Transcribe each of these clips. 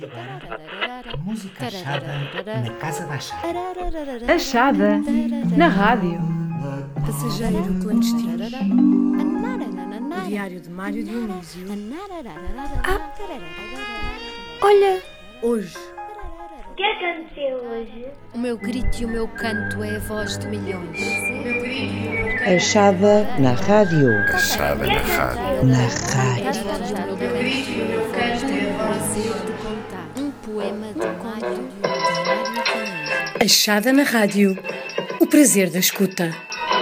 Música achada na Casa da Achada. Achada na rádio. Passageiro clandestino. O diário de Mário Dionísio. Olha, Hoje. O que aconteceu hoje? O meu grito e o meu canto é a voz de milhões. Achada na rádio. Achada na rádio. Na rádio. Um poema de Mário Dionísio. Achada na rádio. O prazer da escuta.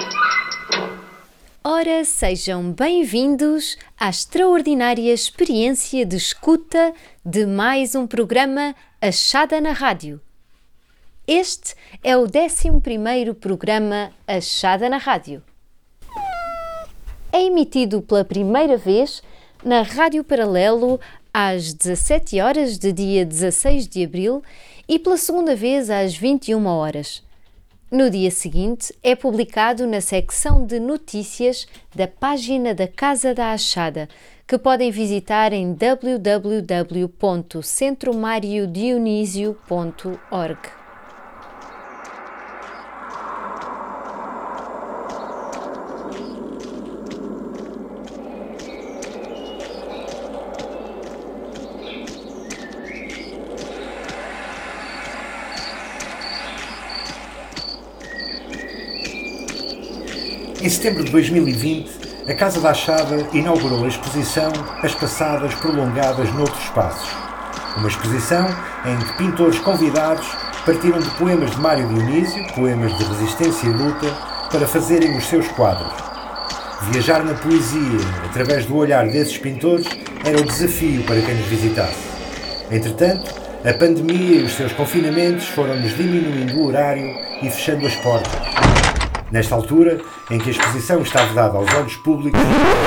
Ora, sejam bem-vindos à extraordinária experiência de escuta de mais um programa Achada na Rádio. Este é o 11º programa Achada na Rádio. É emitido pela primeira vez na Rádio Paralelo às 17 horas de dia 16 de abril e pela segunda vez às 21 horas. No dia seguinte, é publicado na secção de notícias da página da Casa da Achada, que podem visitar em www.centromariodionisio.org. Em setembro de 2020, a Casa da Achada inaugurou a exposição As Passadas Prolongadas Noutros Espaços. Uma exposição em que pintores convidados partiram de poemas de Mário Dionísio, poemas de resistência e luta, para fazerem os seus quadros. Viajar na poesia através do olhar desses pintores era o desafio para quem nos visitasse. Entretanto, a pandemia e os seus confinamentos foram-nos diminuindo o horário e fechando as portas. Nesta altura, em que a exposição está vedada aos olhos públicos...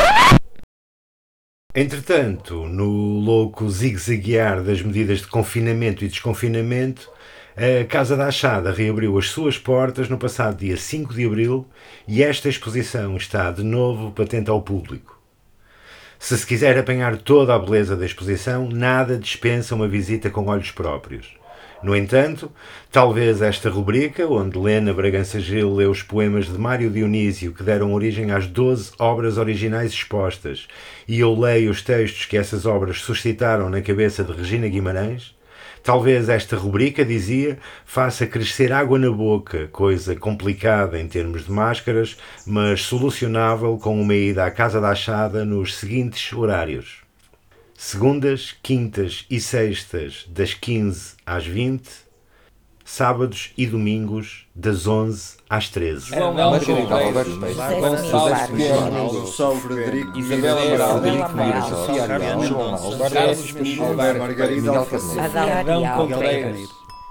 Entretanto, no louco zigue-zaguear das medidas de confinamento e desconfinamento, a Casa da Achada reabriu as suas portas no passado dia 5 de abril e esta exposição está de novo patente ao público. Se quiser apanhar toda a beleza da exposição, nada dispensa uma visita com olhos próprios. No entanto, talvez esta rubrica, onde Lena Bragança Gil lê os poemas de Mário Dionísio que deram origem às 12 obras originais expostas, e eu leio os textos que essas obras suscitaram na cabeça de Regina Guimarães, talvez esta rubrica, dizia, faça crescer água na boca, coisa complicada em termos de máscaras, mas solucionável com uma ida à Casa da Achada nos seguintes horários. Segundas, quintas e sextas, das 15 às 20, sábados e domingos, das 11 às 13. Margarida Alberto Peixe, São Frederico, Isabel Amaral, Frederico Mira, Mira, Sofia Ariel, João Alberto, Margarida Miguel Alfacinha. Carneiro.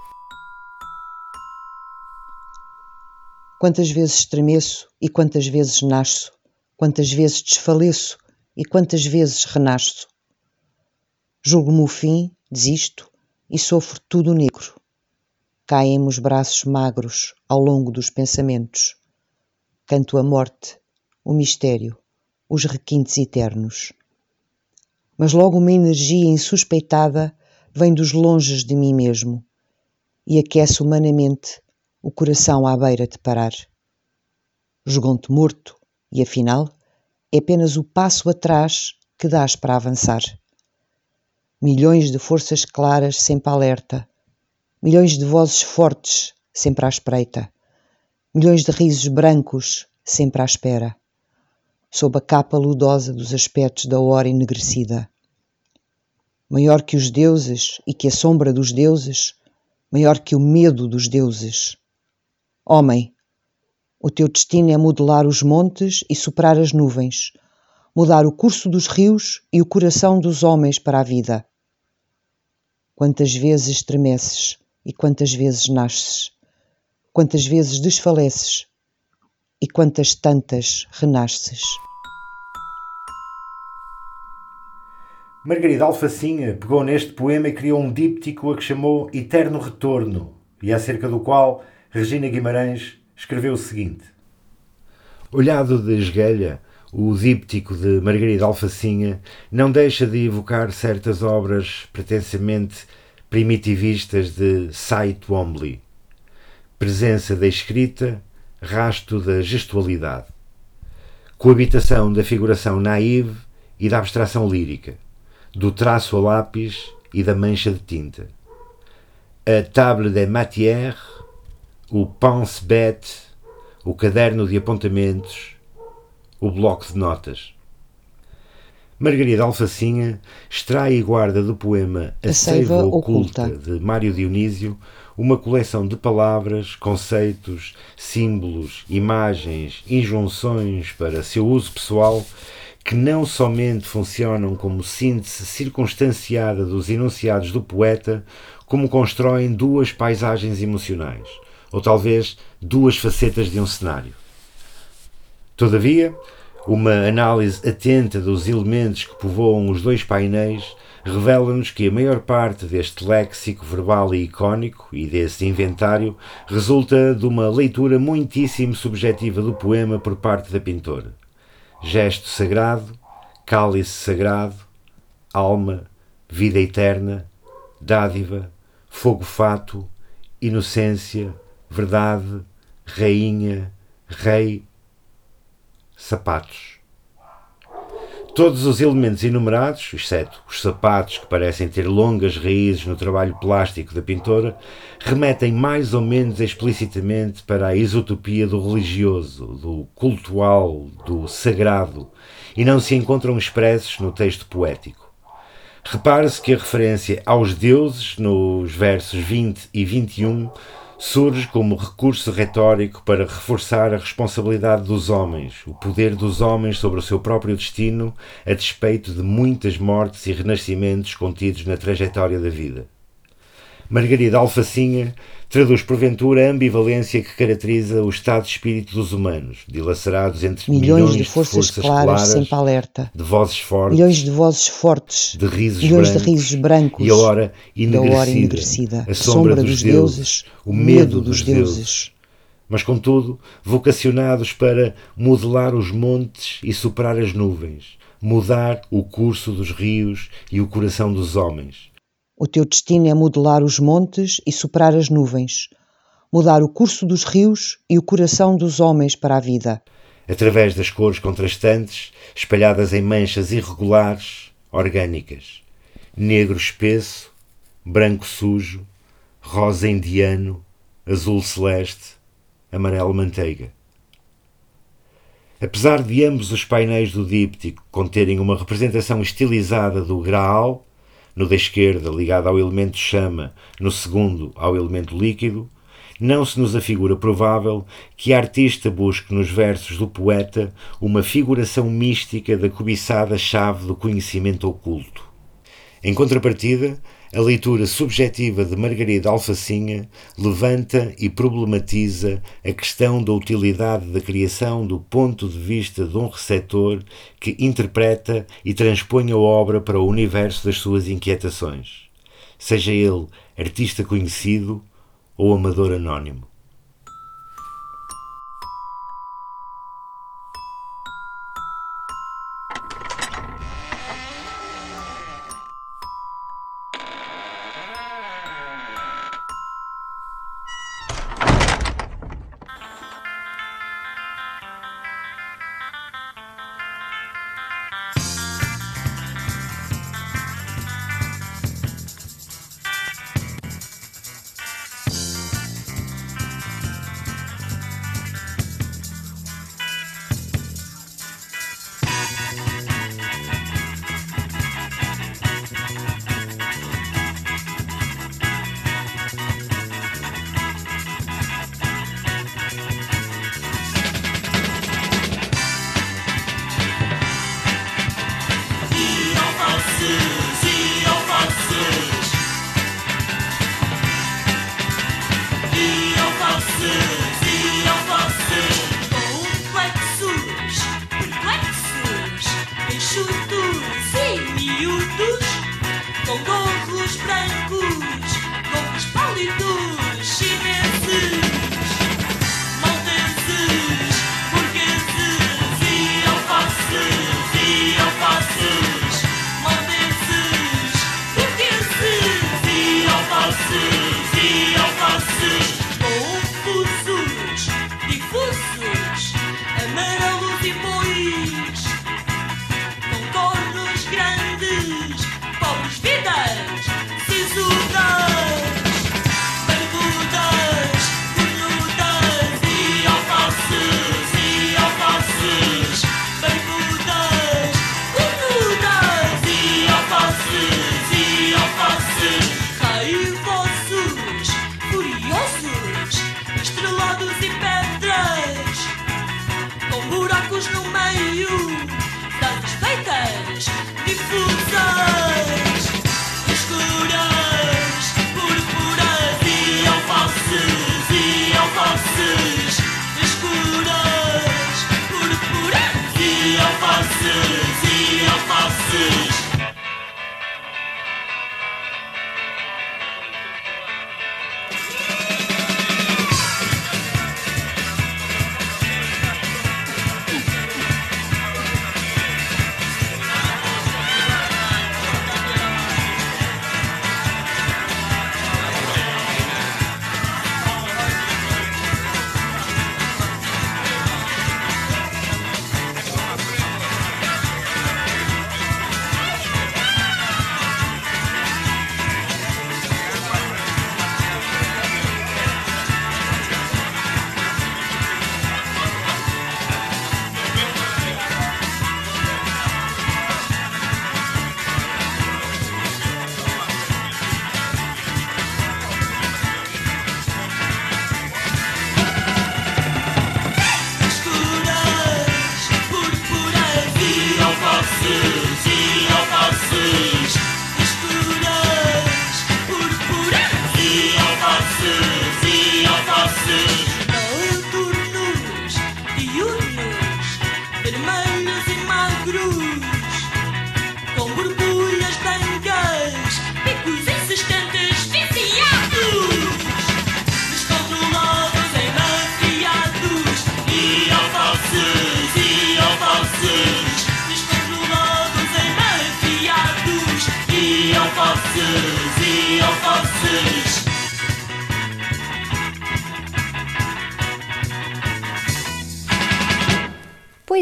Quantas vezes estremeço e quantas vezes nasço, quantas vezes desfaleço e quantas vezes renasço. Julgo-me o fim, desisto e sofro tudo negro. Caem-me os braços magros ao longo dos pensamentos. Canto a morte, o mistério, os requintes eternos. Mas logo uma energia insuspeitada vem dos longes de mim mesmo e aquece humanamente o coração à beira de parar. Julgam-te morto e, afinal, é apenas o passo atrás que dás para avançar. Milhões de forças claras sempre alerta, milhões de vozes fortes sempre à espreita, milhões de risos brancos sempre à espera, sob a capa ludosa dos aspectos da hora enegrecida. Maior que os deuses e que a sombra dos deuses, maior que o medo dos deuses. Homem, o teu destino é modelar os montes e superar as nuvens, mudar o curso dos rios e o coração dos homens para a vida. Quantas vezes estremeces e quantas vezes nasces, quantas vezes desfaleces e quantas tantas renasces. Margarida Alfacinha pegou neste poema e criou um díptico a que chamou Eterno Retorno, e acerca do qual Regina Guimarães escreveu o seguinte: Olhado de esguelha, o díptico de Margarida Alfacinha não deixa de evocar certas obras pretensamente primitivistas de Cy Twombly. Presença da escrita, rasto da gestualidade. Coabitação da figuração naïve e da abstração lírica, do traço a lápis e da mancha de tinta. A table des matières, o pense-bête, o caderno de apontamentos, o bloco de notas. Margarida Alfacinha extrai e guarda do poema A Seiva Oculta, de Mário Dionísio, uma coleção de palavras, conceitos, símbolos, imagens, injunções para seu uso pessoal, que não somente funcionam como síntese circunstanciada dos enunciados do poeta, como constroem duas paisagens emocionais, ou talvez duas facetas de um cenário. Todavia, uma análise atenta dos elementos que povoam os dois painéis revela-nos que a maior parte deste léxico verbal e icónico e desse inventário resulta de uma leitura muitíssimo subjetiva do poema por parte da pintora. Gesto sagrado, cálice sagrado, alma, vida eterna, dádiva, fogo fato, inocência, verdade, rainha, rei, sapatos. Todos os elementos enumerados, exceto os sapatos que parecem ter longas raízes no trabalho plástico da pintora, remetem mais ou menos explicitamente para a isotopia do religioso, do cultual, do sagrado, e não se encontram expressos no texto poético. Repare-se que a referência aos deuses, nos versos 20 e 21, surge como recurso retórico para reforçar a responsabilidade dos homens, o poder dos homens sobre o seu próprio destino, a despeito de muitas mortes e renascimentos contidos na trajetória da vida. Margarida Alfacinha traduz porventura a ambivalência que caracteriza o estado de espírito dos humanos, dilacerados entre milhões de forças claras, sempre alerta, de vozes fortes, milhões de vozes fortes, de risos milhões brancos, de risos brancos, e a hora enegrecida, a sombra dos deuses, o medo dos deuses. Mas, contudo, vocacionados para modelar os montes e superar as nuvens, mudar o curso dos rios e o coração dos homens. O teu destino é modelar os montes e superar as nuvens, mudar o curso dos rios e o coração dos homens para a vida. Através das cores contrastantes, espalhadas em manchas irregulares, orgânicas. Negro espesso, branco sujo, rosa indiano, azul celeste, amarelo manteiga. Apesar de ambos os painéis do díptico conterem uma representação estilizada do Graal, no da esquerda ligado ao elemento chama, no segundo ao elemento líquido, não se nos afigura provável que a artista busque nos versos do poeta uma figuração mística da cobiçada chave do conhecimento oculto. Em contrapartida, a leitura subjetiva de Margarida Alfacinha levanta e problematiza a questão da utilidade da criação do ponto de vista de um receptor que interpreta e transpõe a obra para o universo das suas inquietações, seja ele artista conhecido ou amador anónimo.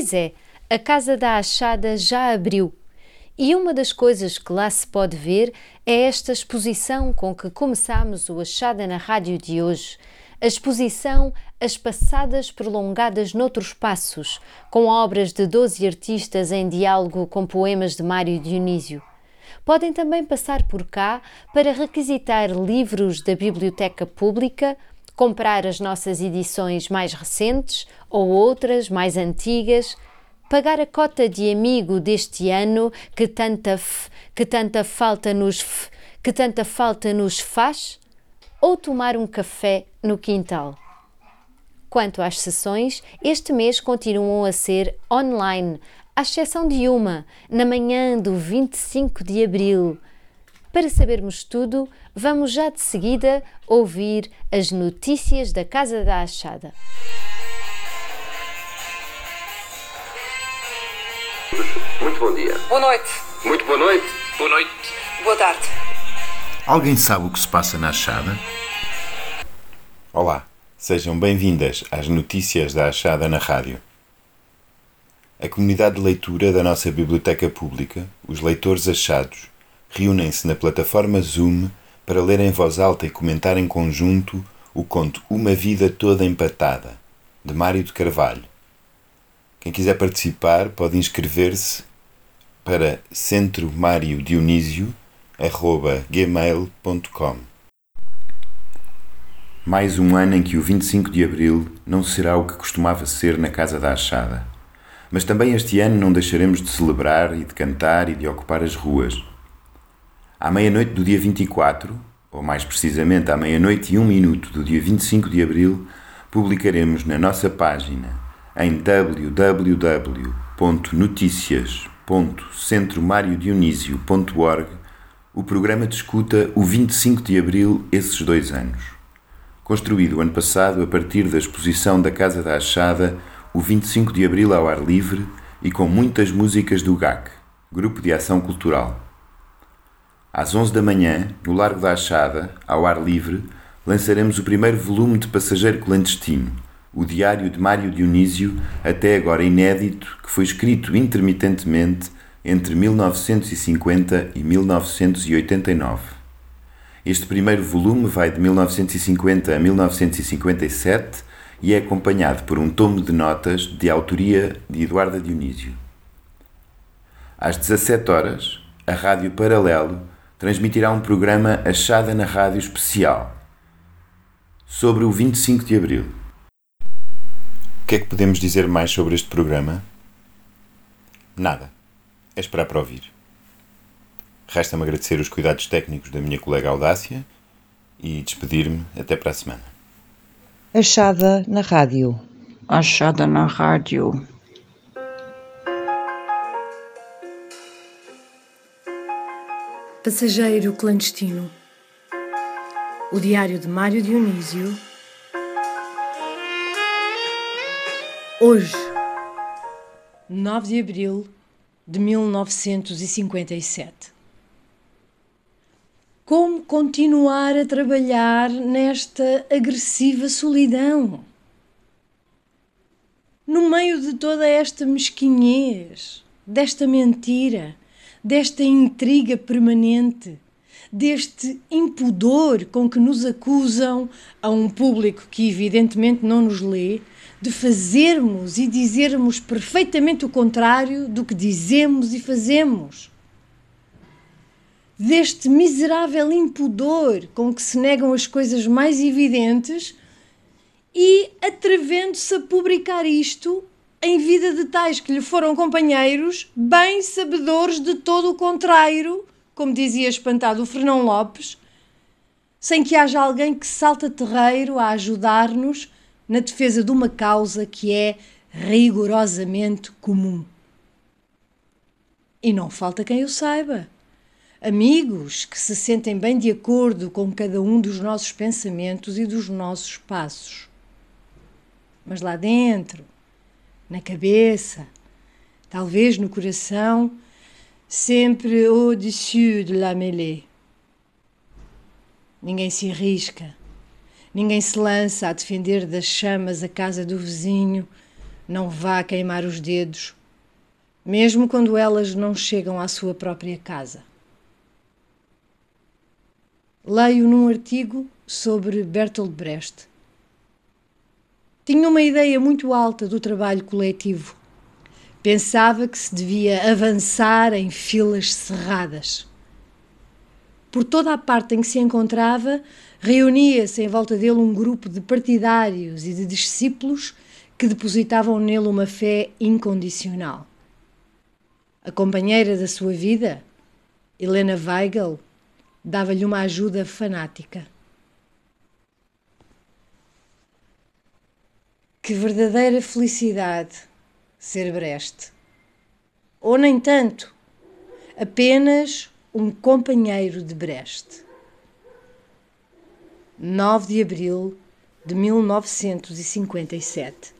Pois é, a Casa da Achada já abriu. E uma das coisas que lá se pode ver é esta exposição com que começámos o Achada na Rádio de hoje. A exposição As Passadas Prolongadas Noutros Espaços, com obras de 12 artistas em diálogo com poemas de Mário Dionísio. Podem também passar por cá para requisitar livros da Biblioteca Pública, comprar as nossas edições mais recentes ou outras mais antigas, pagar a cota de amigo deste ano que tanta falta nos faz, ou tomar um café no quintal. Quanto às sessões, este mês continuam a ser online, à exceção de uma, na manhã do 25 de abril. Para sabermos tudo, vamos já de seguida ouvir as notícias da Casa da Achada. Muito bom dia. Boa noite. Muito boa noite. Boa noite. Boa tarde. Alguém sabe o que se passa na Achada? Olá, sejam bem-vindas às notícias da Achada na rádio. A comunidade de leitura da nossa Biblioteca Pública, os leitores achados, reúnem-se na plataforma Zoom para ler em voz alta e comentar em conjunto o conto Uma Vida Toda Empatada, de Mário de Carvalho. Quem quiser participar pode inscrever-se para centromariodionisio@gmail.com. Mais um ano em que o 25 de Abril não será o que costumava ser na Casa da Achada. Mas também este ano não deixaremos de celebrar e de cantar e de ocupar as ruas. À meia-noite do dia 24, ou mais precisamente à meia-noite e 1 minuto do dia 25 de Abril, publicaremos na nossa página em www.noticias.centromariodionisio.org o programa de escuta O 25 de Abril, esses 2 anos. Construído o ano passado a partir da exposição da Casa da Achada, o 25 de Abril ao ar livre e com muitas músicas do GAC, Grupo de Ação Cultural. Às 11 da manhã, no Largo da Achada, ao ar livre, lançaremos o primeiro volume de Passageiro Clandestino, o diário de Mário Dionísio, até agora inédito, que foi escrito intermitentemente entre 1950 e 1989. Este primeiro volume vai de 1950 a 1957 e é acompanhado por um tomo de notas de autoria de Eduarda Dionísio. Às 17 horas, a Rádio Paralelo transmitirá um programa Achada na Rádio especial sobre o 25 de Abril. O que é que podemos dizer mais sobre este programa? Nada. É esperar para ouvir. Resta-me agradecer os cuidados técnicos da minha colega Audácia e despedir-me até para a semana. Achada na rádio. Achada na rádio. Passageiro Clandestino. O diário de Mário Dionísio. Hoje, 9 de abril de 1957. Como continuar a trabalhar nesta agressiva solidão? No meio de toda esta mesquinhez, desta mentira, desta intriga permanente, deste impudor com que nos acusam a um público que evidentemente não nos lê, de fazermos e dizermos perfeitamente o contrário do que dizemos e fazemos. Deste miserável impudor com que se negam as coisas mais evidentes e atrevendo-se a publicar isto em vida de tais que lhe foram companheiros, bem sabedores de todo o contrário, como dizia espantado o Fernão Lopes, sem que haja alguém que salta terreiro a ajudar-nos na defesa de uma causa que é rigorosamente comum. E não falta quem o saiba. Amigos que se sentem bem de acordo com cada um dos nossos pensamentos e dos nossos passos. Mas lá dentro, na cabeça, talvez no coração, sempre au-dessus de la mêlée. Ninguém se arrisca, ninguém se lança a defender das chamas a casa do vizinho, Não vá queimar os dedos, mesmo quando elas não chegam à sua própria casa. Leio num artigo sobre Bertolt Brecht. Tinha uma ideia muito alta do trabalho coletivo. Pensava que se devia avançar em filas cerradas. Por toda a parte em que se encontrava, reunia-se em volta dele um grupo de partidários e de discípulos que depositavam nele uma fé incondicional. A companheira da sua vida, Helena Weigel, dava-lhe uma ajuda fanática. Que verdadeira felicidade ser Brecht. Ou nem tanto, apenas um companheiro de Brecht. 9 de abril de 1957.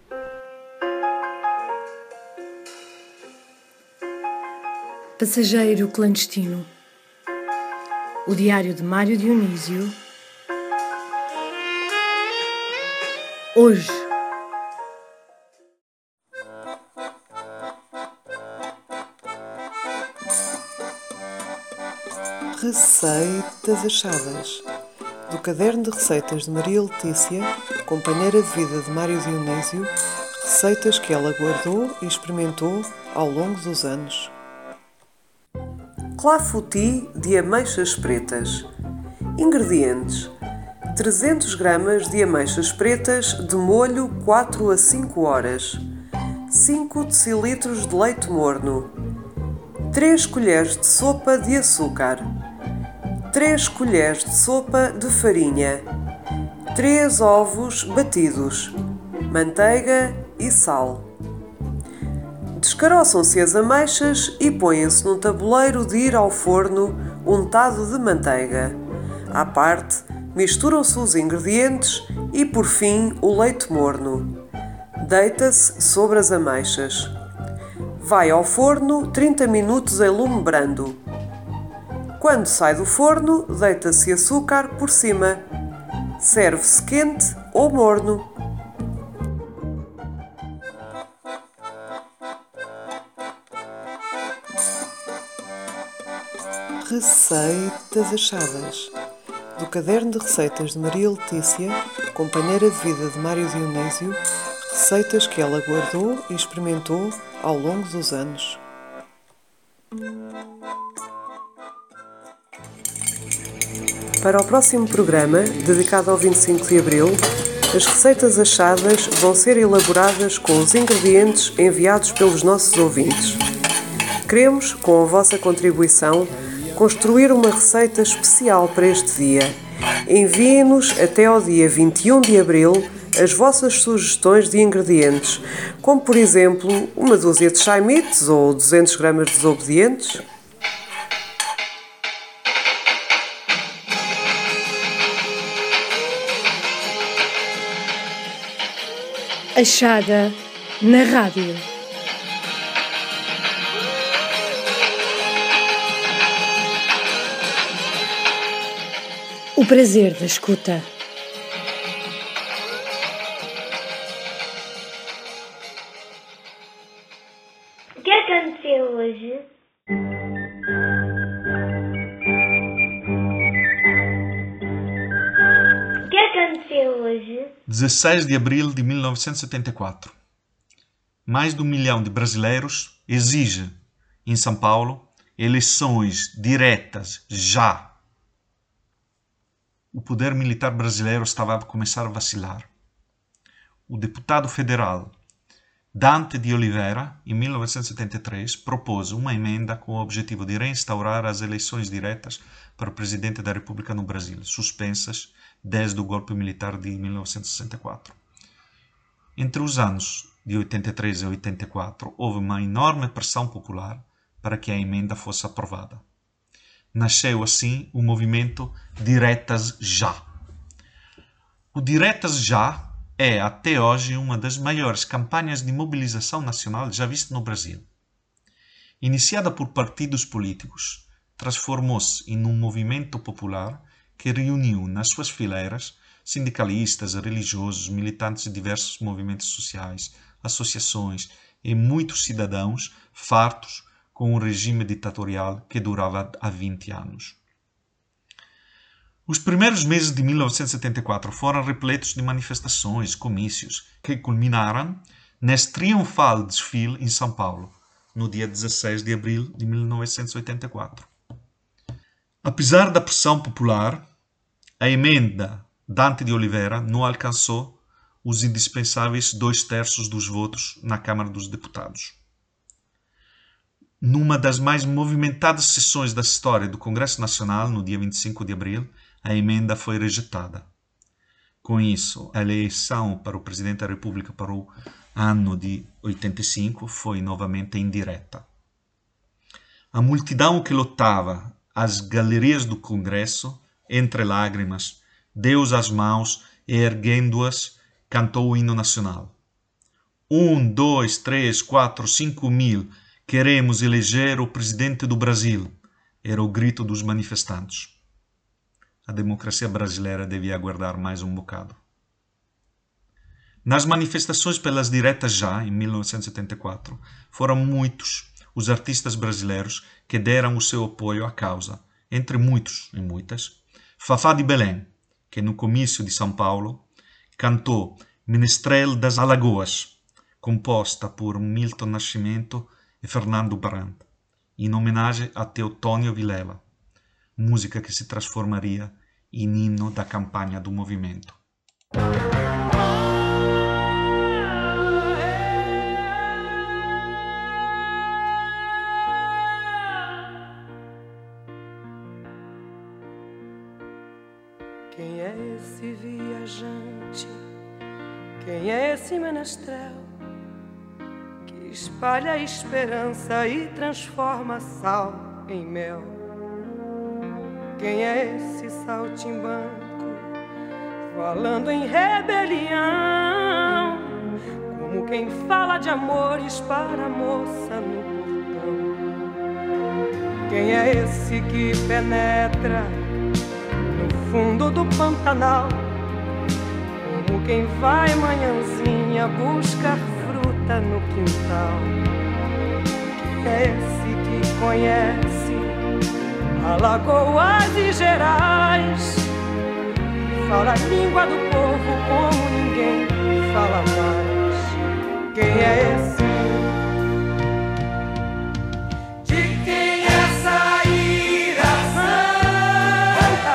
Passageiro clandestino. O diário de Mário Dionísio. Hoje. Receitas achadas. Do caderno de receitas de Maria Letícia, companheira de vida de Mário Dionísio, receitas que ela guardou e experimentou ao longo dos anos. Clafoutis de ameixas pretas. Ingredientes: 300 gramas de ameixas pretas de molho 4 a 5 horas, 5 decilitros de leite morno, 3 colheres de sopa de açúcar, 3 colheres de sopa de farinha, 3 ovos batidos, manteiga e sal. Descaroçam-se as ameixas e põem-se num tabuleiro de ir ao forno untado de manteiga. À parte, misturam-se os ingredientes e, por fim, o leite morno. Deita-se sobre as ameixas. Vai ao forno 30 minutos em lume brando. Quando sai do forno, deita-se açúcar por cima. Serve-se quente ou morno. Receitas achadas. Do caderno de receitas de Maria Letícia, companheira de vida de Mário Dionísio, receitas que ela guardou e experimentou ao longo dos anos. Para o próximo programa, dedicado ao 25 de Abril, as receitas achadas vão ser elaboradas com os ingredientes enviados pelos nossos ouvintes. Queremos, com a vossa contribuição, construir uma receita especial para este dia. Enviem-nos até ao dia 21 de Abril as vossas sugestões de ingredientes, como por exemplo uma dúzia de chaimites ou 200 gramas de desobedientes. Achada na rádio. O prazer da escuta. O que aconteceu hoje? O que aconteceu hoje? 16 de abril de 1974. Mais de 1 milhão de brasileiros exigem, em São Paulo, eleições diretas já. O poder militar brasileiro estava a começar a vacilar. O deputado federal Dante de Oliveira, em 1973, propôs uma emenda com o objetivo de reinstaurar as eleições diretas para o presidente da República no Brasil, suspensas desde o golpe militar de 1964. Entre os anos de 83 e 84, houve uma enorme pressão popular para que a emenda fosse aprovada. Nasceu assim o movimento Diretas Já. O Diretas Já é, até hoje, uma das maiores campanhas de mobilização nacional já vista no Brasil. Iniciada por partidos políticos, transformou-se em um movimento popular que reuniu nas suas fileiras sindicalistas, religiosos, militantes de diversos movimentos sociais, associações e muitos cidadãos fartos com um regime ditatorial que durava há 20 anos. Os primeiros meses de 1974 foram repletos de manifestações, comícios, que culminaram nesse triunfal desfile em São Paulo, no dia 16 de abril de 1984. Apesar da pressão popular, a emenda Dante de Oliveira não alcançou os indispensáveis 2/3 dos votos na Câmara dos Deputados. Numa das mais movimentadas sessões da história do Congresso Nacional, no dia 25 de abril, a emenda foi rejeitada. Com isso, a eleição para o Presidente da República para o ano de 85 foi novamente indireta. A multidão que lotava as galerias do Congresso, entre lágrimas, deu as mãos e, erguendo-as, cantou o hino nacional. 1, 2, 3, 4, 5 mil, queremos eleger o presidente do Brasil, era o grito dos manifestantes. A democracia brasileira devia aguardar mais um bocado. Nas manifestações pelas diretas já, em 1974, foram muitos os artistas brasileiros que deram o seu apoio à causa, entre muitos e muitas, Fafá de Belém, que no comício de São Paulo cantou Menestrel das Alagoas, composta por Milton Nascimento e Fernando Brand, em homenagem a Teotônio Vilela, música que se transformaria em hino da campanha do movimento. Quem é esse viajante? Quem é esse menestrel que espalha a esperança e transforma sal em mel? Quem é esse saltimbanco falando em rebelião, como quem fala de amores para a moça no portão? Quem é esse que penetra no fundo do Pantanal, como quem vai manhãzinha buscar fruta no quintal? Quem é esse que conhece Alagoas e Gerais, fala a língua do povo como ninguém fala mais? Quem é esse? De quem é essa ira santa,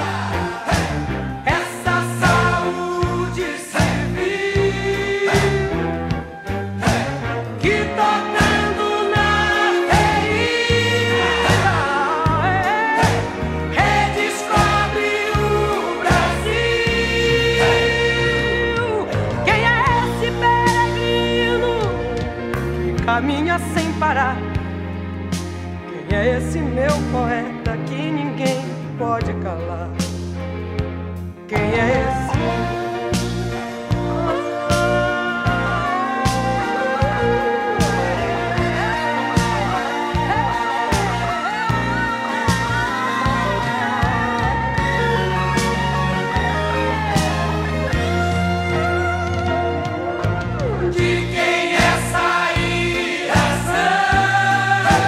essa saúde civil, que tocando na ferida redescobre o Brasil? Quem é esse peregrino que caminha sem parar? Quem é esse meu poeta que ninguém pode calar? Quem é esse? De quem é essa ira santa,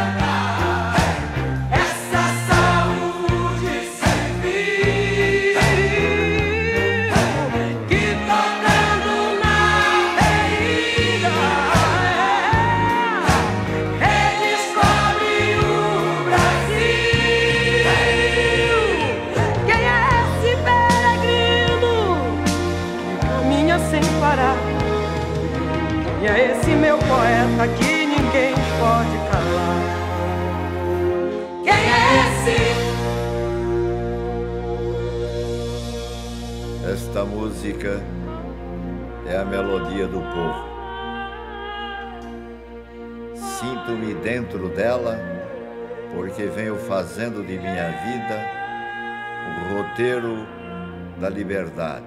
essa saúde civil, que tocando na ferida redescobre o Brasil? Quem é esse peregrino que caminha sem parar? Quem é esse meu poeta que ninguém pode calar? Quem é esse? Esta música é a melodia do povo. Sinto-me dentro dela porque venho fazendo de minha vida o roteiro da liberdade.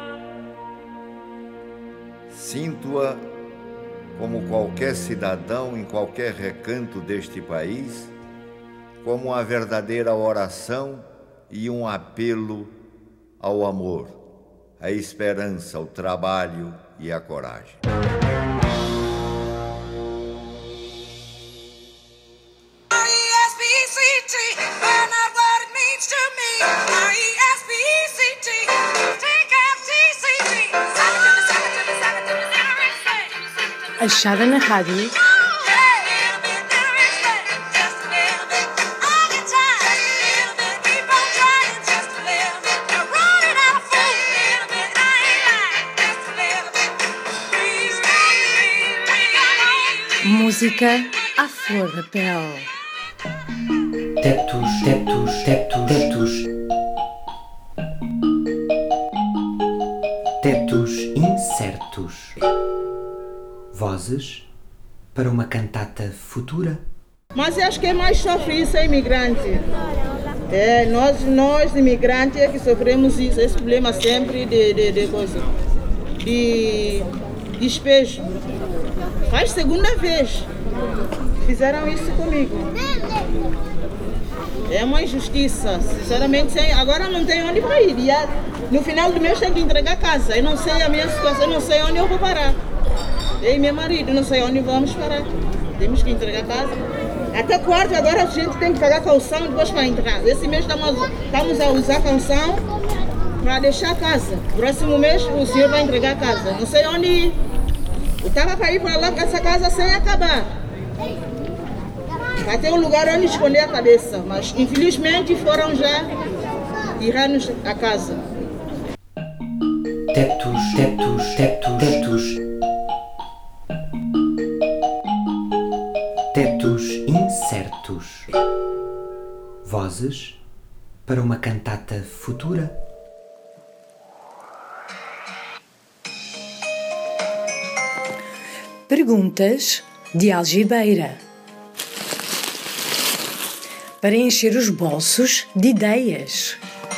Sinto-a como qualquer cidadão em qualquer recanto deste país, como uma verdadeira oração e um apelo ao amor, à esperança, ao trabalho e à coragem. Achada na Rádio. Música à flor da pele. Tetos, tetos, tetos, tetos. Tetos incertos. Vozes para uma cantata futura. Mas eu acho que é mais sofre isso é imigrante. Nós imigrantes é que sofremos isso, esse problema sempre de coisa. De despejo. Faz segunda vez. Fizeram isso comigo. É uma injustiça, sinceramente. Agora não tenho onde para ir. No final do mês tenho que entregar a casa. Eu não sei a minha situação, não sei onde eu vou parar. Eu e meu marido, não sei onde vamos parar. Temos que entregar a casa. Até quarto, agora a gente tem que pagar calção depois para entrar. Esse mês estamos a usar calção para deixar a casa. Próximo mês o senhor vai entregar a casa. Não sei onde ir. Eu estava para ir para lá com essa casa sem acabar. Para ter um lugar onde esconder a cabeça. Mas infelizmente foram já tirar-nos a casa. Tetos, tetos, tetos, tetos. Tetos incertos. Vozes para uma cantata futura. Perguntas de algibeira. Para encher os bolsos de ideias.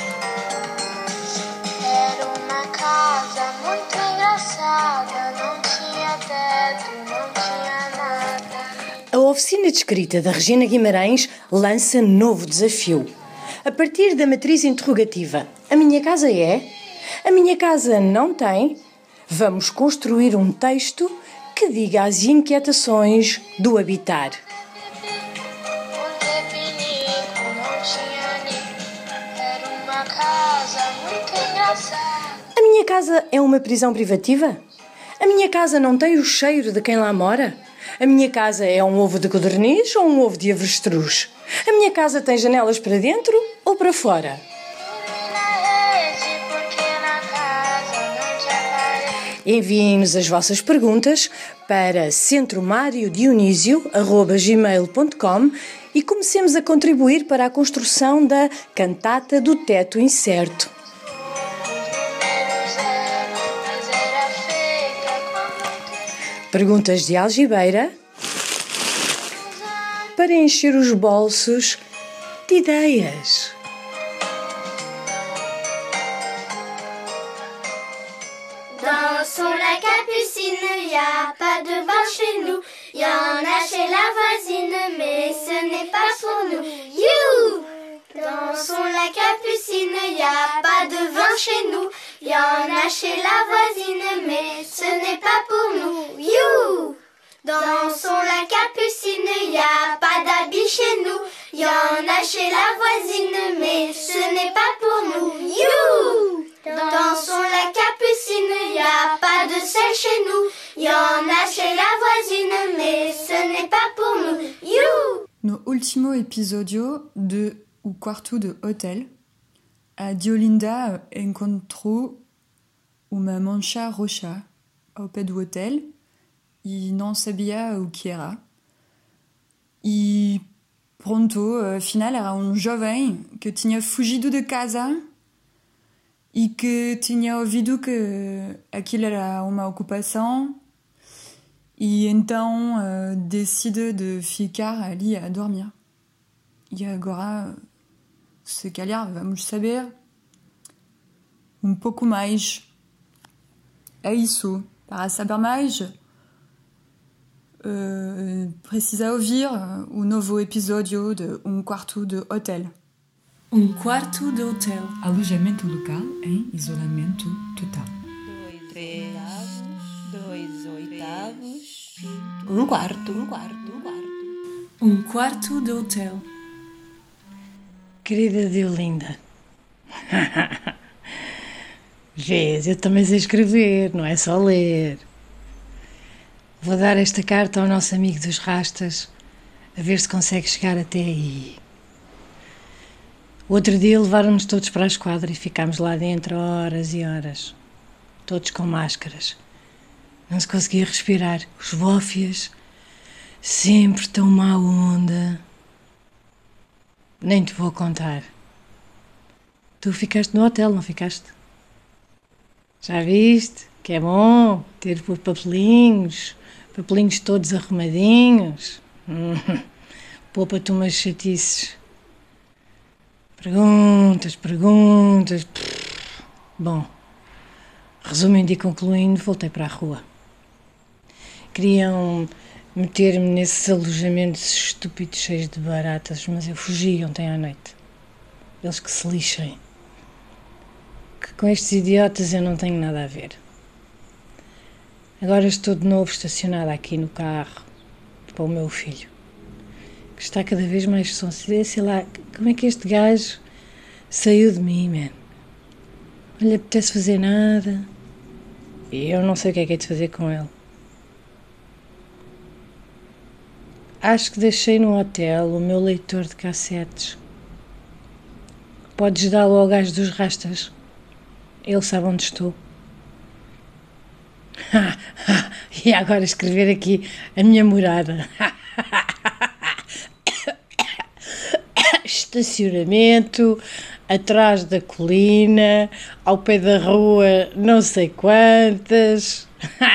Era uma casa muito engraçada, não tinha teto, não tinha nada. A oficina de escrita da Regina Guimarães lança novo desafio. A partir da matriz interrogativa, a minha casa é? A minha casa não tem? Vamos construir um texto que diga as inquietações do habitar. A minha casa é uma prisão privativa? A minha casa não tem o cheiro de quem lá mora? A minha casa é um ovo de codorniz ou um ovo de avestruz? A minha casa tem janelas para dentro ou para fora? Enviem-nos as vossas perguntas para centromariodionisio@gmail.com e comecemos a contribuir para a construção da cantata do teto incerto. Perguntas de algibeira para encher os bolsos de ideias. Dans la capucine, y a pas de vin chez nous. Y en a chez la voisine, mais ce n'est pas pour nous. You! Dans la capucine, y a pas de vin chez nous. Y en a chez la voisine, mais ce n'est pas pour nous. You! Dans la capucine, y a pas d'habits chez nous. Y en a chez la voisine, mais ce n'est pas pour nous. You! Dans la capucine, y a pas de sel chez nous. Y en a chez la voisine, mais ce n'est pas pour nous. You! No último episodio de O Quarto de Hotel, a Diolinda encontrou uma mancha roxa ao pé do hotel e não sabia o que era. E pronto, afinal era um jovem que tinha fugido de casa e que tinha ouvido que aquilo era uma ocupação e então decide de ficar ali a dormir. E agora, se calhar, vamos saber um pouco mais. É isso. Para saber mais, precisa ouvir o novo episódio de Um Quarto de Hotel. quarto de hotel. Alojamento local em isolamento total. 2 oitavos. Um quarto de hotel. Querida Diolinda, vês, eu também sei escrever, não é só ler. Vou dar esta carta ao nosso amigo dos rastas, a ver se consegue chegar até aí. O outro dia levaram-nos todos para a esquadra e ficámos lá dentro horas e horas, todos com máscaras. Não se conseguia respirar, os bófias, sempre tão má onda. Nem te vou contar. Tu ficaste no hotel, não ficaste? Já viste? Que é bom ter papelinhos todos arrumadinhos. Poupa-te umas chatices. Perguntas. Bom, resumindo e concluindo, voltei para a rua. Queriam meter-me nesses alojamentos estúpidos cheios de baratas, mas eu fugi ontem à noite. Eles que se lixem. Que com estes idiotas eu não tenho nada a ver. Agora estou de novo estacionada aqui no carro para o meu filho, que está cada vez mais sonso. Sei lá, como é que este gajo saiu de mim, man? Não lhe apetece fazer nada. E eu não sei o que é de fazer com ele. Acho que deixei no hotel o meu leitor de cassetes. Podes dá-lo ao gajo dos rastas. Ele sabe onde estou. E agora escrever aqui a minha morada. Estacionamento, atrás da colina, ao pé da rua, não sei quantas.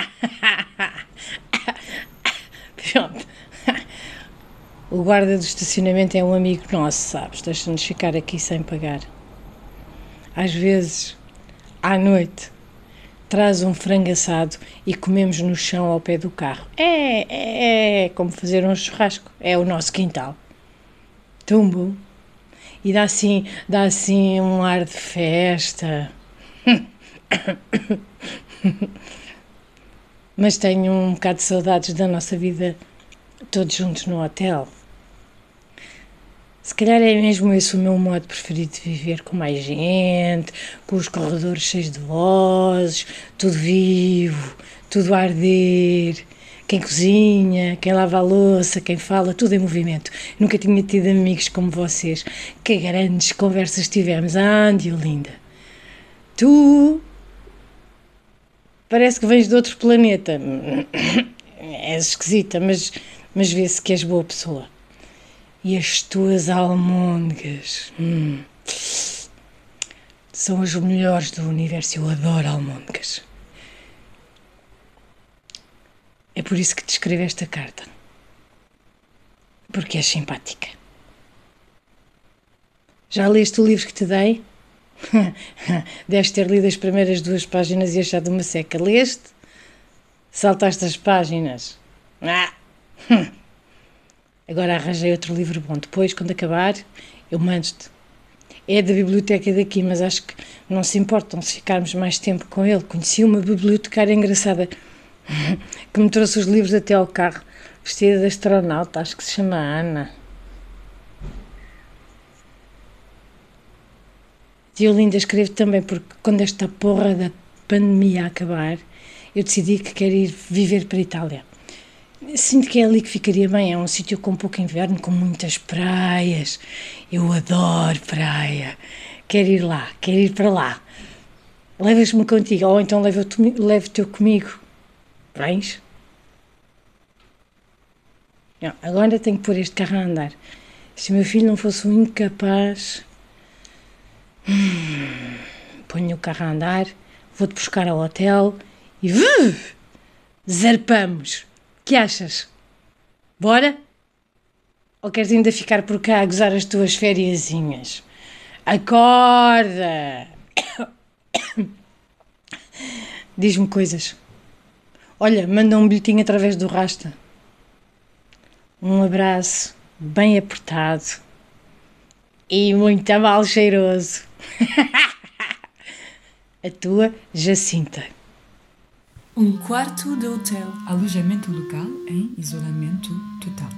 Pronto. O guarda do estacionamento é um amigo nosso, sabes? Deixa-nos ficar aqui sem pagar. Às vezes, à noite, traz um frango assado e comemos no chão ao pé do carro. É como fazer um churrasco. É o nosso quintal. Tão bom. E dá assim um ar de festa. Mas tenho um bocado de saudades da nossa vida todos juntos no hotel. Se calhar é mesmo esse o meu modo preferido de viver, com mais gente, com os corredores cheios de vozes, tudo vivo, tudo a arder, quem cozinha, quem lava a louça, quem fala, tudo em movimento. Nunca tinha tido amigos como vocês. Que grandes conversas tivemos, Diolinda. Tu parece que vens de outro planeta. És esquisita, mas vê-se que és boa pessoa. E as tuas almôndegas são as melhores do universo. Eu adoro almôndegas. É por isso que te escrevo esta carta. Porque és simpática. Já leste o livro que te dei? Deves ter lido as primeiras 2 páginas e achado uma seca. Leste? Saltaste as páginas. Agora arranjei outro livro bom. Depois, quando acabar, eu mando-te. É da biblioteca daqui, mas acho que não se importam se ficarmos mais tempo com ele. Conheci uma bibliotecária engraçada que me trouxe os livros até ao carro, vestida de astronauta, acho que se chama Ana. Diolinda, escrevo também porque quando esta porra da pandemia acabar, eu decidi que quero ir viver para a Itália. Sinto que é ali que ficaria bem, é um sítio com pouco inverno, com muitas praias. Eu adoro praia. Quero ir lá, quero ir para lá. Levas-me contigo, ou então levo-te comigo. Vens? Não, agora tenho que pôr este carro a andar. Se o meu filho não fosse um incapaz... Ponho o carro a andar, vou-te buscar ao hotel e... zarpamos! Que achas? Bora? Ou queres ainda ficar por cá a gozar as tuas fériasinhas? Acorda! Diz-me coisas. Olha, manda um bilhetinho através do Rasta. Um abraço bem apertado e muito mal cheiroso. A tua Jacinta. Um quarto de hotel. Alojamento local em isolamento total.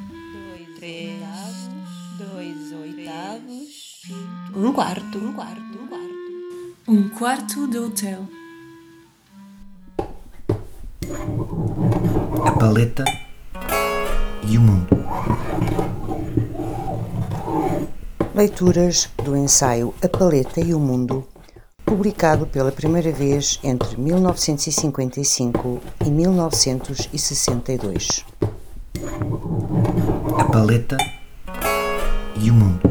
2 oitavos. Um quarto. Um quarto de hotel. A paleta e o mundo. Leituras do ensaio A Paleta e o Mundo, publicado pela primeira vez entre 1955 e 1962. A paleta e o mundo.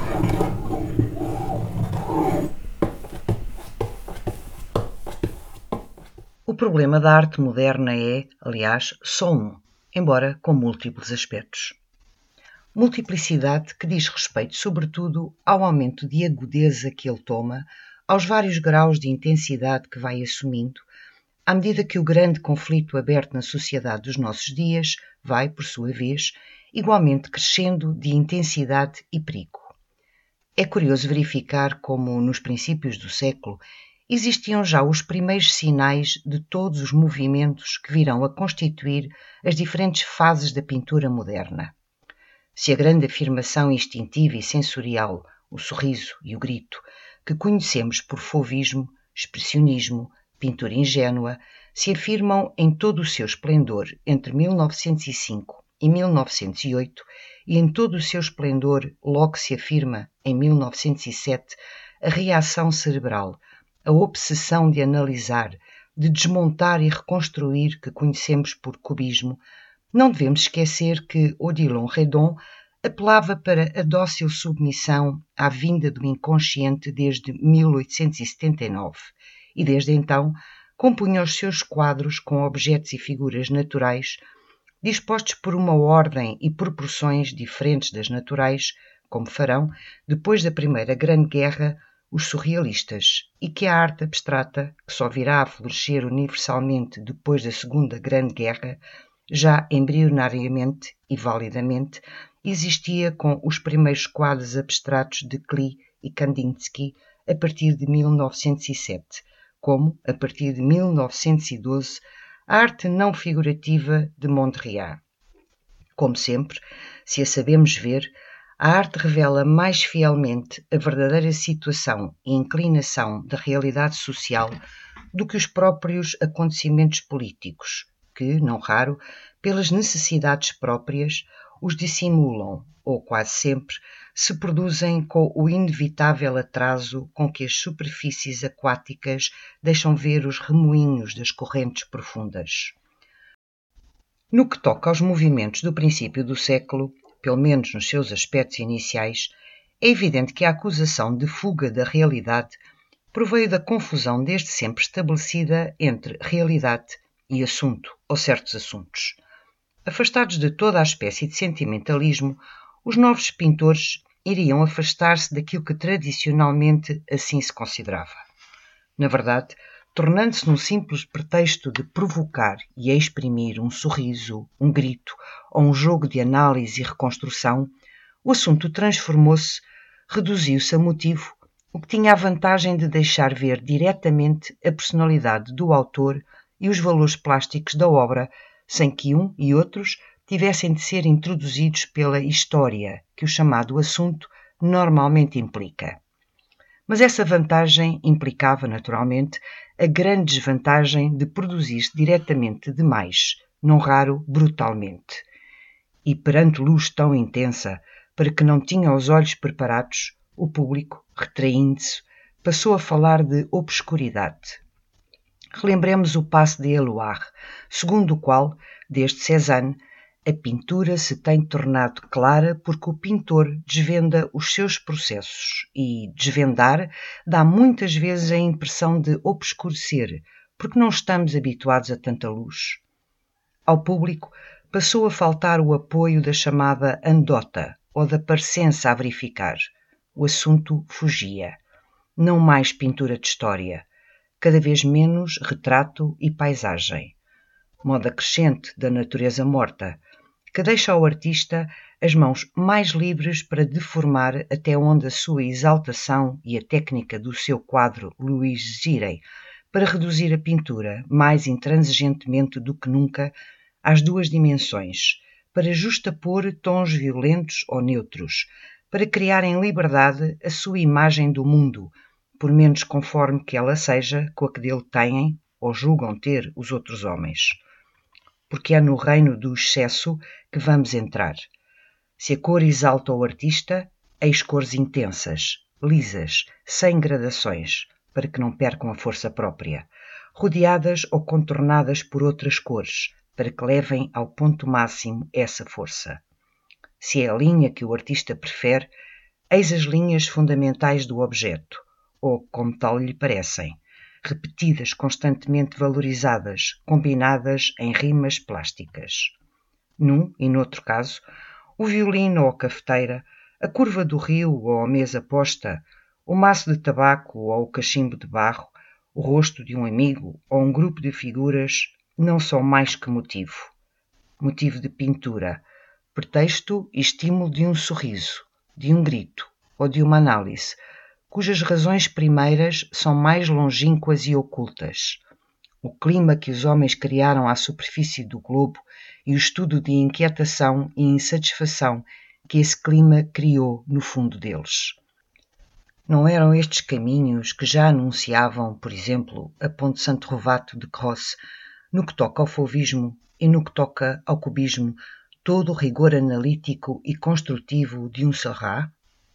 O problema da arte moderna é, aliás, só um, embora com múltiplos aspectos. Multiplicidade que diz respeito, sobretudo, ao aumento de agudeza que ele toma, aos vários graus de intensidade que vai assumindo, à medida que o grande conflito aberto na sociedade dos nossos dias vai, por sua vez, igualmente crescendo de intensidade e perigo. É curioso verificar como, nos princípios do século, existiam já os primeiros sinais de todos os movimentos que virão a constituir as diferentes fases da pintura moderna. Se a grande afirmação instintiva e sensorial, o sorriso e o grito, que conhecemos por fauvismo, expressionismo, pintura ingênua, se afirmam em todo o seu esplendor entre 1905 e 1908 e em todo o seu esplendor logo se afirma em 1907 a reação cerebral, a obsessão de analisar, de desmontar e reconstruir que conhecemos por cubismo, não devemos esquecer que Odilon Redon apelava para a dócil submissão à vinda do inconsciente desde 1879 e, desde então, compunha os seus quadros com objetos e figuras naturais dispostos por uma ordem e proporções diferentes das naturais, como farão, depois da Primeira Grande Guerra, os surrealistas, e que a arte abstrata, que só virá a florescer universalmente depois da Segunda Grande Guerra, já embrionariamente e validamente, existia com os primeiros quadros abstratos de Klee e Kandinsky a partir de 1907, como, a partir de 1912, a arte não figurativa de Mondrian. Como sempre, se a sabemos ver, a arte revela mais fielmente a verdadeira situação e inclinação da realidade social do que os próprios acontecimentos políticos, que, não raro, pelas necessidades próprias, os dissimulam, ou quase sempre, se produzem com o inevitável atraso com que as superfícies aquáticas deixam ver os remoinhos das correntes profundas. No que toca aos movimentos do princípio do século, pelo menos nos seus aspectos iniciais, é evidente que a acusação de fuga da realidade proveio da confusão desde sempre estabelecida entre realidade e assunto, ou certos assuntos. Afastados de toda a espécie de sentimentalismo, os novos pintores iriam afastar-se daquilo que tradicionalmente assim se considerava. Na verdade, tornando-se num simples pretexto de provocar e exprimir um sorriso, um grito ou um jogo de análise e reconstrução, o assunto transformou-se, reduziu-se a motivo, o que tinha a vantagem de deixar ver diretamente a personalidade do autor e os valores plásticos da obra, sem que um e outros tivessem de ser introduzidos pela história que o chamado assunto normalmente implica. Mas essa vantagem implicava, naturalmente, a grande desvantagem de produzir-se diretamente demais, não raro brutalmente. E perante luz tão intensa, para que não tinha os olhos preparados, o público, retraindo-se, passou a falar de obscuridade. Relembremos o passe de Éluard, segundo o qual, desde Cézanne, a pintura se tem tornado clara porque o pintor desvenda os seus processos e desvendar dá muitas vezes a impressão de obscurecer, porque não estamos habituados a tanta luz. Ao público passou a faltar o apoio da chamada anedota ou da parecença a verificar. O assunto fugia. Não mais pintura de história. Cada vez menos retrato e paisagem. Moda crescente da natureza morta, que deixa ao artista as mãos mais livres para deformar até onde a sua exaltação e a técnica do seu quadro o exigirem, para reduzir a pintura, mais intransigentemente do que nunca, às duas dimensões, para justapor tons violentos ou neutros, para criar em liberdade a sua imagem do mundo, por menos conforme que ela seja com a que dele têm ou julgam ter os outros homens. Porque é no reino do excesso que vamos entrar. Se a cor exalta o artista, eis cores intensas, lisas, sem gradações, para que não percam a força própria, rodeadas ou contornadas por outras cores, para que levem ao ponto máximo essa força. Se é a linha que o artista prefere, eis as linhas fundamentais do objeto, ou como tal lhe parecem, repetidas, constantemente valorizadas, combinadas em rimas plásticas. Num e noutro caso, o violino ou a cafeteira, a curva do rio ou a mesa posta, o maço de tabaco ou o cachimbo de barro, o rosto de um amigo ou um grupo de figuras não são mais que motivo. Motivo de pintura, pretexto e estímulo de um sorriso, de um grito ou de uma análise, cujas razões primeiras são mais longínquas e ocultas. O clima que os homens criaram à superfície do globo e o estudo de inquietação e insatisfação que esse clima criou no fundo deles. Não eram estes caminhos que já anunciavam, por exemplo, a Ponte Santo Rovato de Cross, no que toca ao fauvismo e no que toca ao cubismo, todo o rigor analítico e construtivo de um Seurat?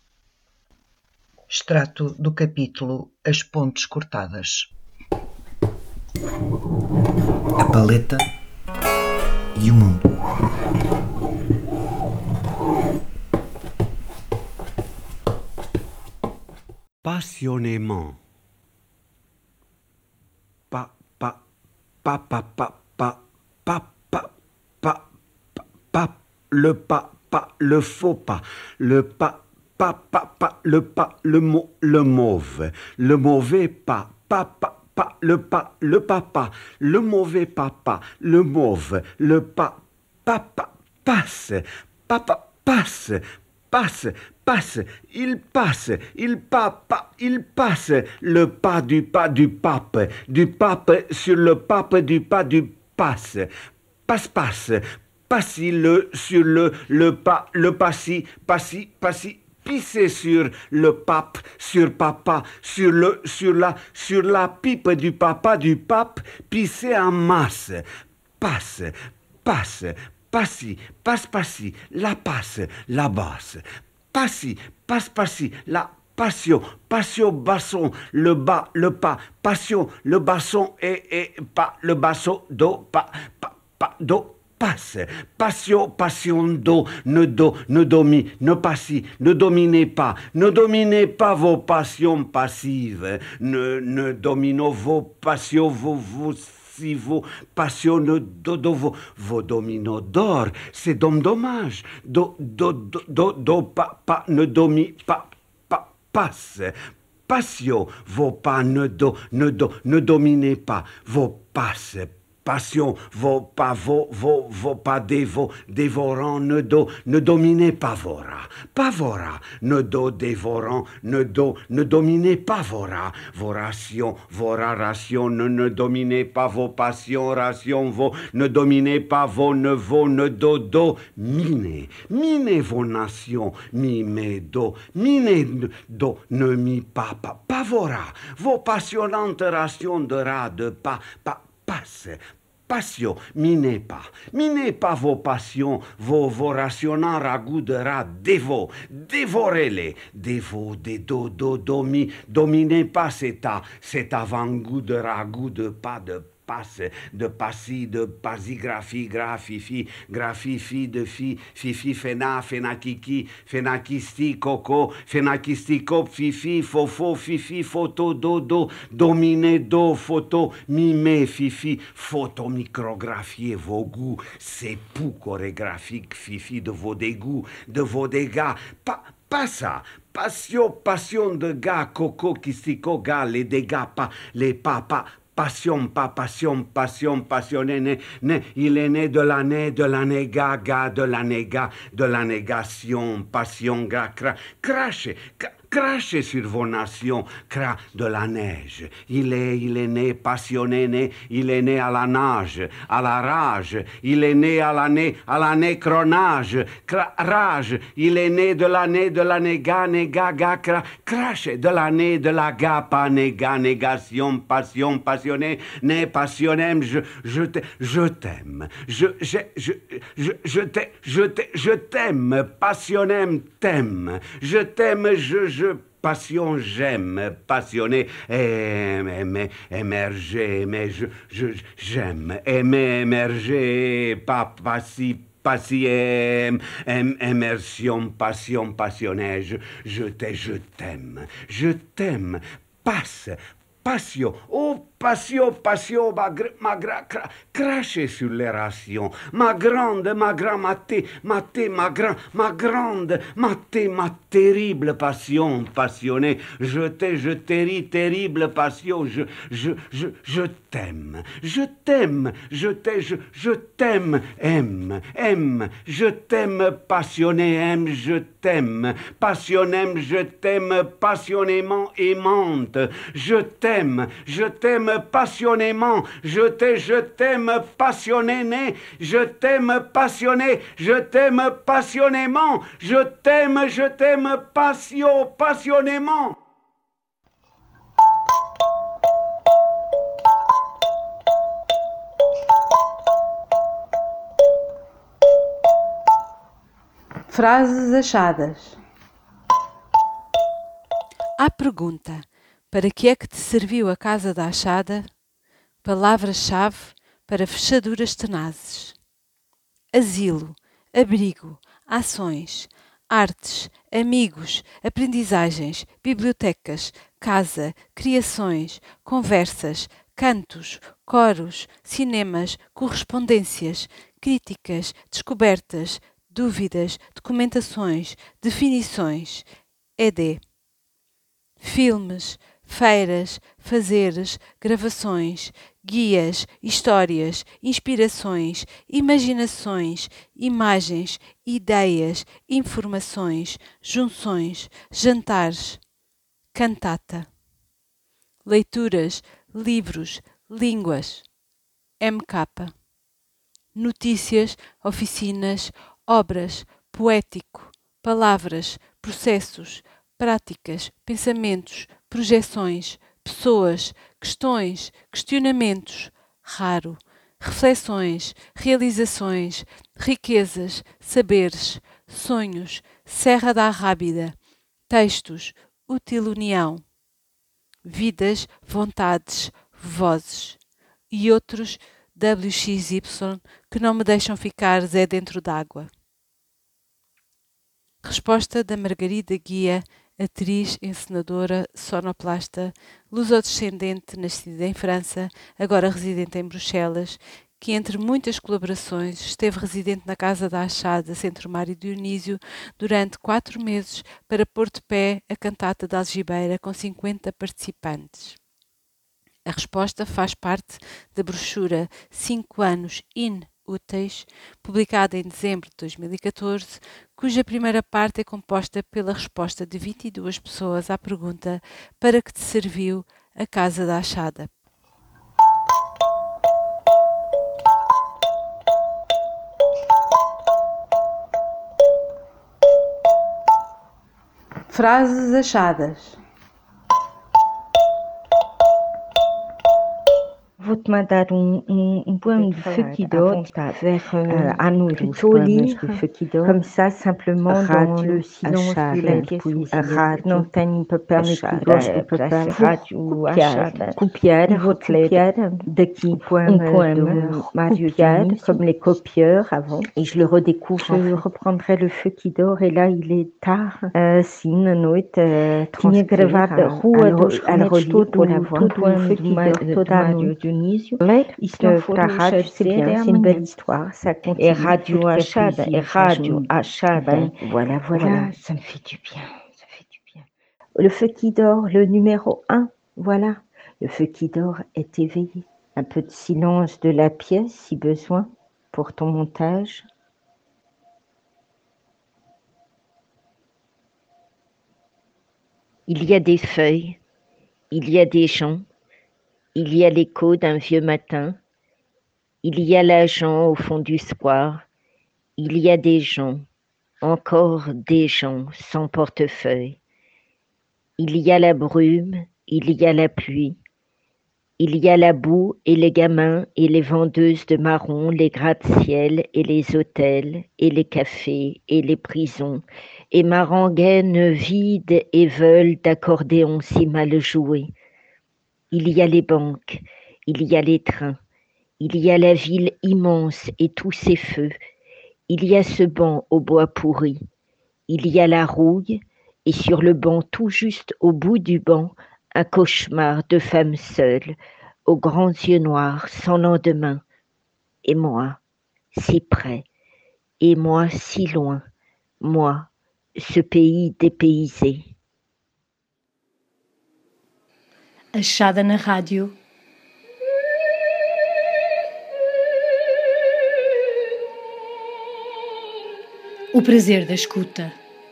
Extrato do capítulo As Pontes Cortadas. A paleta e o mundo. Passionnément. Le pas, le faux pas, le pas, le pas, le mauve, le mauvais pas, le pas, le papa, le mauvais papa, le mauve, le pas, passe, papa, passe, il passe, il passe, le pas du pape sur le pape du pas du passe, passe, passi le sur le pas, le passi, pisser sur le pape, sur papa, sur la pipe du papa du pape, pisser en masse, passe, passi, passi, la passe, la basse, passi, la passion, basson, le bas, le pas, passion, le basson et pas, le basso, do, pas, do, passe, passion, do, ne domi, ne passi, ne dominez pas vos passions passives, ne dominez vos passions, si vos passions vos dominos d'or, c'est dommage, ne domi, passe, passion, vos pas, ne dominez pas, vos passes, passion, vos pas dévorant, ne dominez pas vora, ne dévorant, ne dominez pas vora ration, ne dominez pas vos passions, ration, ne dominez pas vos nevaux, ne minez vos nations, mine do, ne mi pas vora, vos passionnantes rations de rats, de pas, passe, passion, minez pas vos passions, vos rationnants ragoûts de rats, dévorez-les, dominez pas cet avant-goût de ragoût de pas, de passe, de passi, de pasigraphie, graphifi, de fifi, fenakiki, fenakisti, coco, fenakistiko, fifi, fofo, fifi, photo, dodo, dominer, photo, mimer, fifi, photomicrographier vos goûts, c'est pou chorégraphique, fifi, de vos dégoûts, de vos dégâts, pas ça. Passion de gars, coco, kistico, gars, les dégâts, pas, les papas, passion, pas passion, passion, passionné, né, il est né de l'année gaga, de la négation, passion, crache sur vos nations, de la neige. Il est né passionné, né, il est né à la nage, à la rage, il est né à la nécronage, rage, il est né de la néga, crache, de la gapa, négation, passion, passionné, né, passionnem, je t'aime, je t'aime, passionnem, t'aime, je t'aime, je passion, j'aime, passionné, émerger, mais j'aime, aimer, émerger, passion, passion, passionné, je t'aime, passe, passion, oh passion, cracher sur les rations, ma grande, ma terrible passion, passionnée, je terrible passion, je t'aime, je t'aime, aime, je t'aime, passionné, aime, je t'aime, passionnément, je t'aime, passionnément, aimante, je t'aime, passionnément, je t'aime passionné, je t'aime passionné, je t'aime passionnément, je t'aime passionnément. Frases achadas. À pergunta: para que é que te serviu a casa da achada? Palavra-chave para fechaduras tenazes. Asilo, abrigo, ações, artes, amigos, aprendizagens, bibliotecas, casa, criações, conversas, cantos, coros, cinemas, correspondências, críticas, descobertas, dúvidas, documentações, definições, ED. Filmes, feiras, fazeres, gravações, guias, histórias, inspirações, imaginações, imagens, ideias, informações, junções, jantares, cantata. Leituras, livros, línguas, MK. Notícias, oficinas, obras, poético, palavras, processos, práticas, pensamentos, projeções, pessoas, questões, questionamentos, raro, reflexões, realizações, riquezas, saberes, sonhos, Serra da Arrábida, textos, útil união, vidas, vontades, vozes e outros WXY que não me deixam ficar Zé dentro d'água. Resposta da Margarida Guia, atriz, encenadora, sonoplasta, lusodescendente, nascida em França, agora residente em Bruxelas, que entre muitas colaborações esteve residente na Casa da Achada, Centro Mário Dionísio, durante 4 meses para pôr de pé a cantata de Algibeira com 50 participantes. A resposta faz parte da brochura 5 anos inúteis, publicada em dezembro de 2014, cuja primeira parte é composta pela resposta de 22 pessoas à pergunta: para que te serviu a Casa da Achada? Frases achadas. Vou-te mandar um poema de Feuquidot vers Anour, plutôt lire comme ça simplement dans le silence de la pièce où não tenho papel nem gosto de papel, copiar, vou-te ler daqui um poema de Mário Dionísio, comme les copieurs avant, et je le redécouvre. Je reprendrai le Feuquidor et là il est tard, assim na noite, tinha gravado a Rua dos Remédios todo o poema de Mário Dionísio. Isto para a rádio, c'est bien, c'est une belle histoire, ça continue. Et Radio Achada, et Radio Achada. Voilà, ça me fait du bien, ça fait du bien. Le Feuquidor, le numéro 1, voilà. Le feu qui dort est éveillé. Un peu de silence de la pièce, si besoin, pour ton montage. Il y a des feuilles, il y a des gens, il y a l'écho d'un vieux matin, il y a l'agent au fond du square, il y a des gens, encore des gens sans portefeuille. Il y a la brume, il y a la pluie, il y a la boue et les gamins et les vendeuses de marrons, les gratte-ciel et les hôtels et les cafés et les prisons, et ma rengaine vide et veule d'accordéon si mal joué. Il y a les banques, il y a les trains, il y a la ville immense et tous ses feux, il y a ce banc au bois pourri, il y a la rouille, et sur le banc tout juste au bout du banc, un cauchemar de femme seule, aux grands yeux noirs, sans lendemain. Et moi, si près, et moi si loin, moi, ce pays dépaysé. Achada na rádio. O prazer da escuta.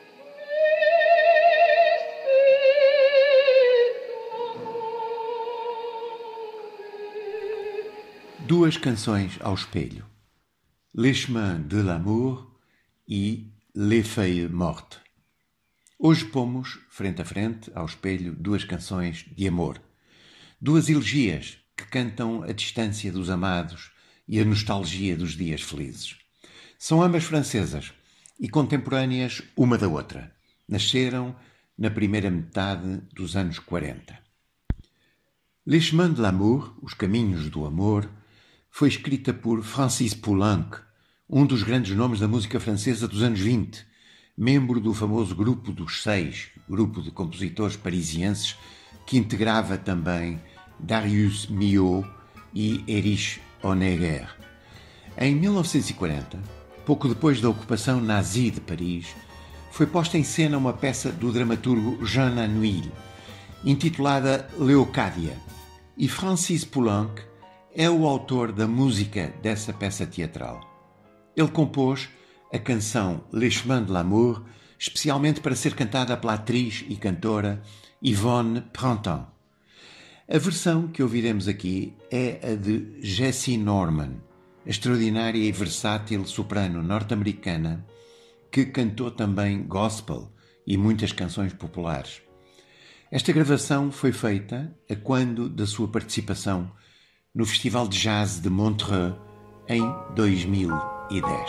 Duas canções ao espelho, Les Chemins de l'amour e Les Feuilles Mortes. Hoje pomos, frente a frente, ao espelho, duas canções de amor. Duas elegias que cantam a distância dos amados e a nostalgia dos dias felizes. São ambas francesas e contemporâneas uma da outra. Nasceram na primeira metade dos anos 40. Les Chemins de l'amour, Os Caminhos do Amor, foi escrita por Francis Poulenc, um dos grandes nomes da música francesa dos anos 20, membro do famoso Grupo dos Seis, grupo de compositores parisienses que integrava também Darius Milhaud e Erich Honegger. Em 1940, pouco depois da ocupação nazi de Paris, foi posta em cena uma peça do dramaturgo Jean Anouilh, intitulada Leocádia, e Francis Poulenc é o autor da música dessa peça teatral. Ele compôs a canção Les Chemins de l'amour especialmente para ser cantada pela atriz e cantora Yvonne Printemps. A versão que ouviremos aqui é a de Jessie Norman, a extraordinária e versátil soprano norte-americana que cantou também gospel e muitas canções populares. Esta gravação foi feita a quando da sua participação no Festival de Jazz de Montreux em 2010.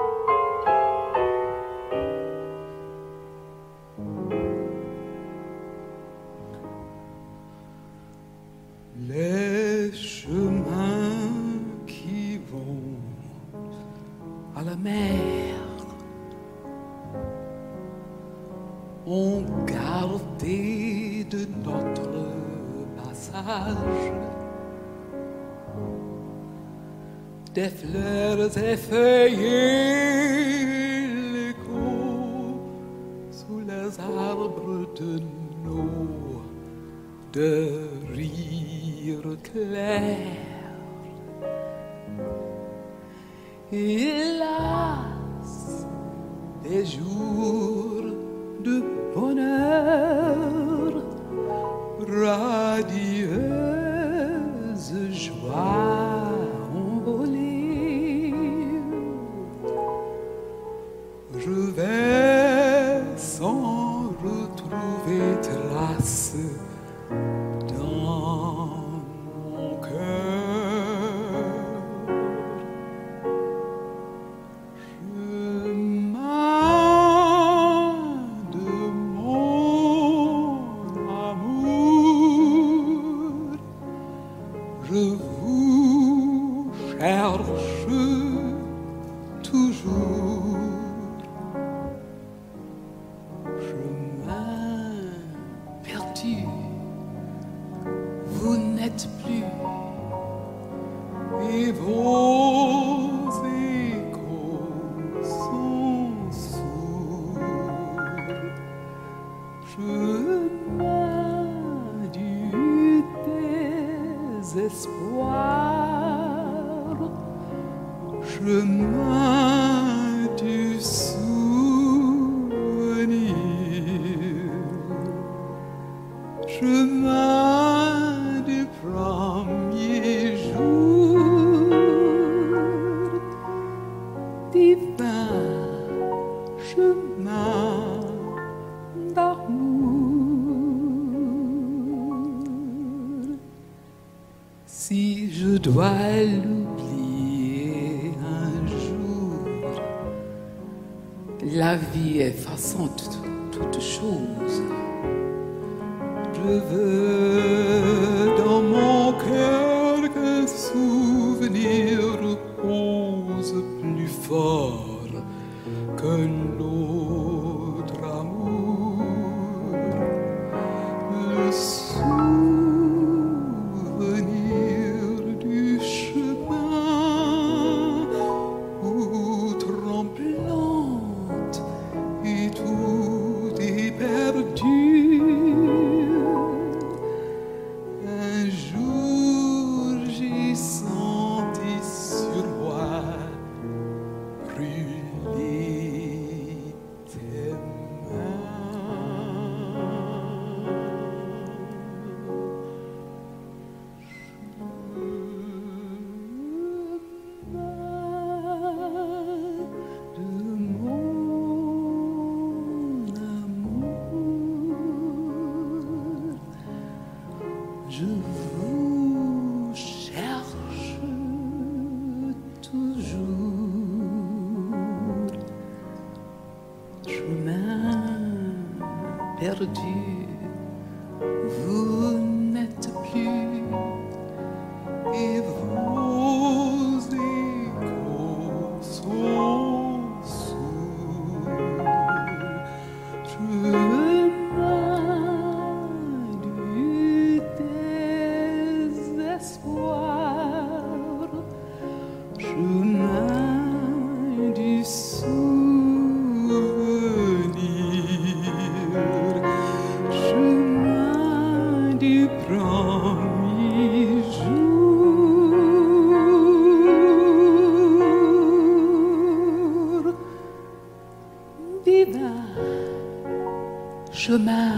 Les chemins qui vont à la mer ont gardé de notre passage des fleurs effeuillées, l'écho sous les arbres de nos de rire clair. Hélas, des jours de bonheur, radieuse joie envolée, je vais sans retrouver trace dans mon cœur. Chemin de mon amour, je vous chemin du souvenir, chemin du premier jour, divin chemin d'amour. Si je dois l'oublier un jour, la vie effaçant toute chose, je veux dans mon cœur qu'un souvenir repose plus fort qu'un autre amour. Le souvenir du chemin où tremblante et tout est perdu. Un jour j'ai senti sur moi brûler tes je vous cherche toujours, chemin perdu, vous n'êtes plus, et vos échos sont sourds. Chemin du souvenir, chemin du premier jour, divin chemin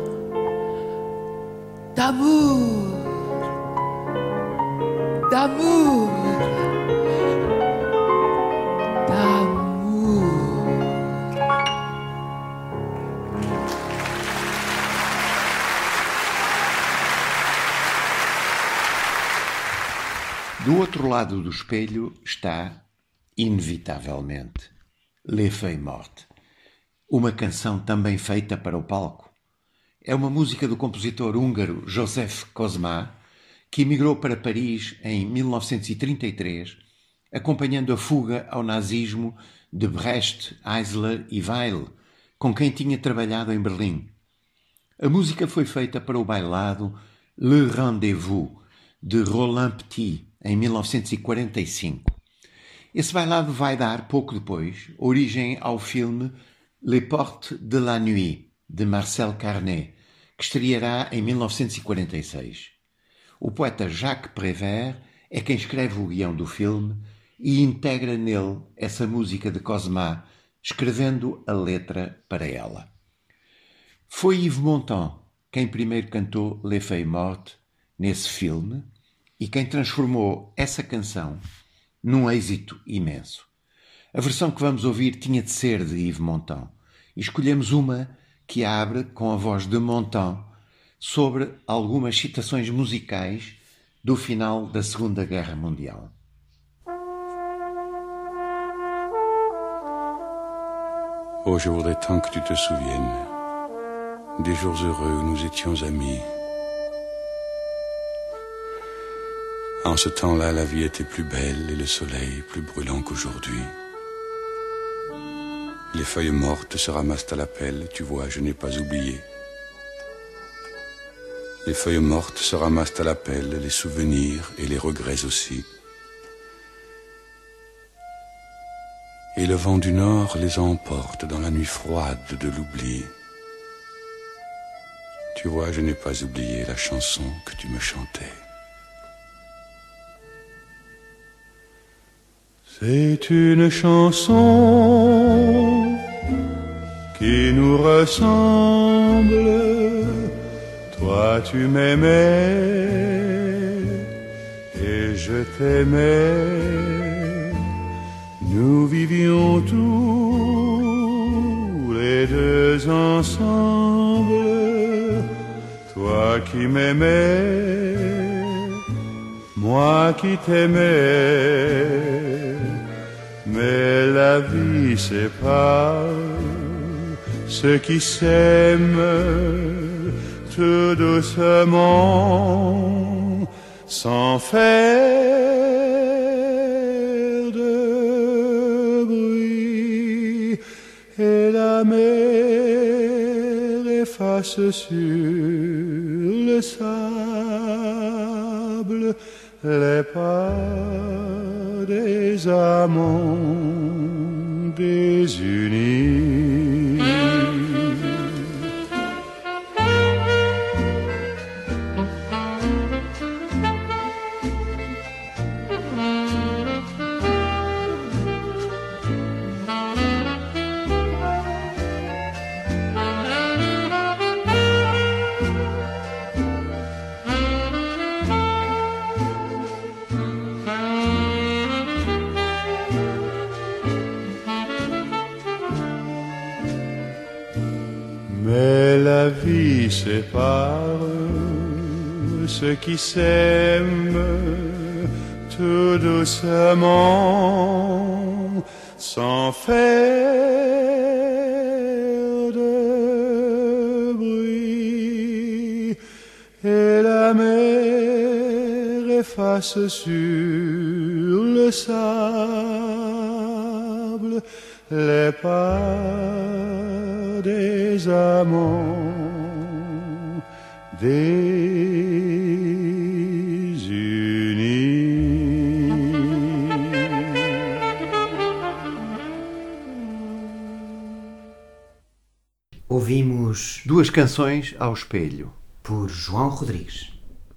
d'amour, d'amour. Do outro lado do espelho está, inevitavelmente, Les Feuilles Mortes, uma canção também feita para o palco. É uma música do compositor húngaro József Kosma, que emigrou para Paris em 1933, acompanhando a fuga ao nazismo de Brecht, Eisler e Weil, com quem tinha trabalhado em Berlim. A música foi feita para o bailado Le Rendez-vous, de Roland Petit, em 1945. Esse bailado vai dar, pouco depois, origem ao filme Les Portes de la Nuit, de Marcel Carné, que estreará em 1946. O poeta Jacques Prévert é quem escreve o guião do filme e integra nele essa música de Kosma, escrevendo a letra para ela. Foi Yves Montand quem primeiro cantou Les Feuilles Mortes nesse filme e quem transformou essa canção num êxito imenso. A versão que vamos ouvir tinha de ser de Yves Montand e escolhemos uma que abre com a voz de Montand sobre algumas citações musicais do final da Segunda Guerra Mundial. Oh, je voudrais tant que tu te souviennes des jours heureux où nous étions amis. En ce temps-là, la vie était plus belle et le soleil plus brûlant qu'aujourd'hui. Les feuilles mortes se ramassent à la pelle, tu vois, je n'ai pas oublié. Les feuilles mortes se ramassent à la pelle, les souvenirs et les regrets aussi. Et le vent du nord les emporte dans la nuit froide de l'oubli. Tu vois, je n'ai pas oublié la chanson que tu me chantais. C'est une chanson qui nous ressemble. Toi tu m'aimais et je t'aimais. Nous vivions tous les deux ensemble. Toi qui m'aimais, moi qui t'aimais. Mais la vie sépare ceux qui s'aiment tout doucement, sans faire de bruit. Et la mer efface sur le sable les pas des amants désunis. Mais la vie sépare ceux qui s'aiment tout doucement, sans faire de bruit. Et la mer efface sur le sable les pas des amants désunis. Ouvimos Duas Canções ao Espelho, por João Rodrigues.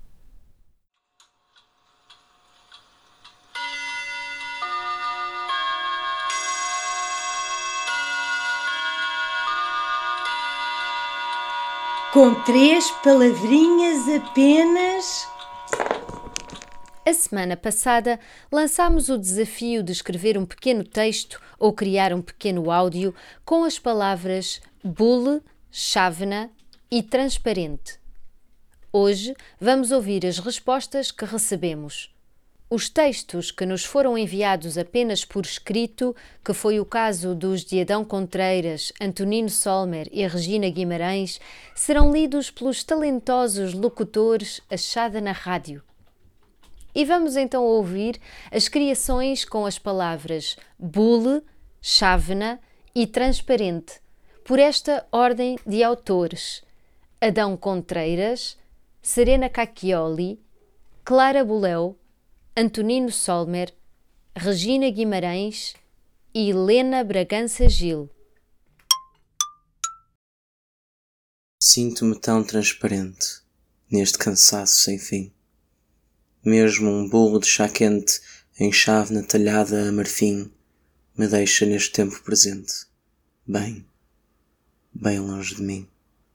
Com 3 palavrinhas apenas. A semana passada lançámos o desafio de escrever um pequeno texto ou criar um pequeno áudio com as palavras bule, chávena e transparente. Hoje vamos ouvir as respostas que recebemos. Os textos que nos foram enviados apenas por escrito, que foi o caso dos de Adão Contreiras, Antonino Solmer e Regina Guimarães, serão lidos pelos talentosos locutores Achada na Rádio. E vamos então ouvir as criações com as palavras bule, chávena e transparente, por esta ordem de autores: Adão Contreiras, Serena Cacchioli, Clara Boleu, Antonino Solmer, Regina Guimarães e Helena Bragança Gil. Sinto-me tão transparente, neste cansaço sem fim. Mesmo um bolo de chá quente em chávena talhada a marfim me deixa neste tempo presente, bem longe de mim.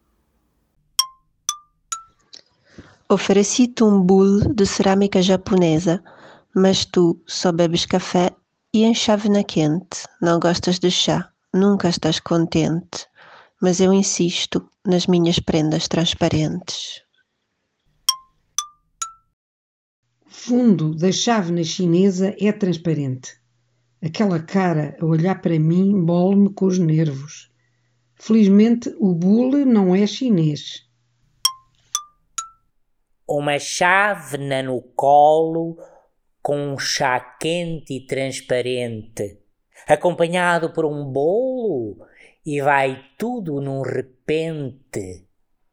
Ofereci-te um bule de cerâmica japonesa, mas tu só bebes café e em chávena quente. Não gostas de chá, nunca estás contente, mas eu insisto nas minhas prendas transparentes. O fundo da chávena chinesa é transparente. Aquela cara a olhar para mim embole-me com os nervos. Felizmente o bule não é chinês. Uma chávena no colo com um chá quente e transparente, acompanhado por um bolo, e vai tudo num repente.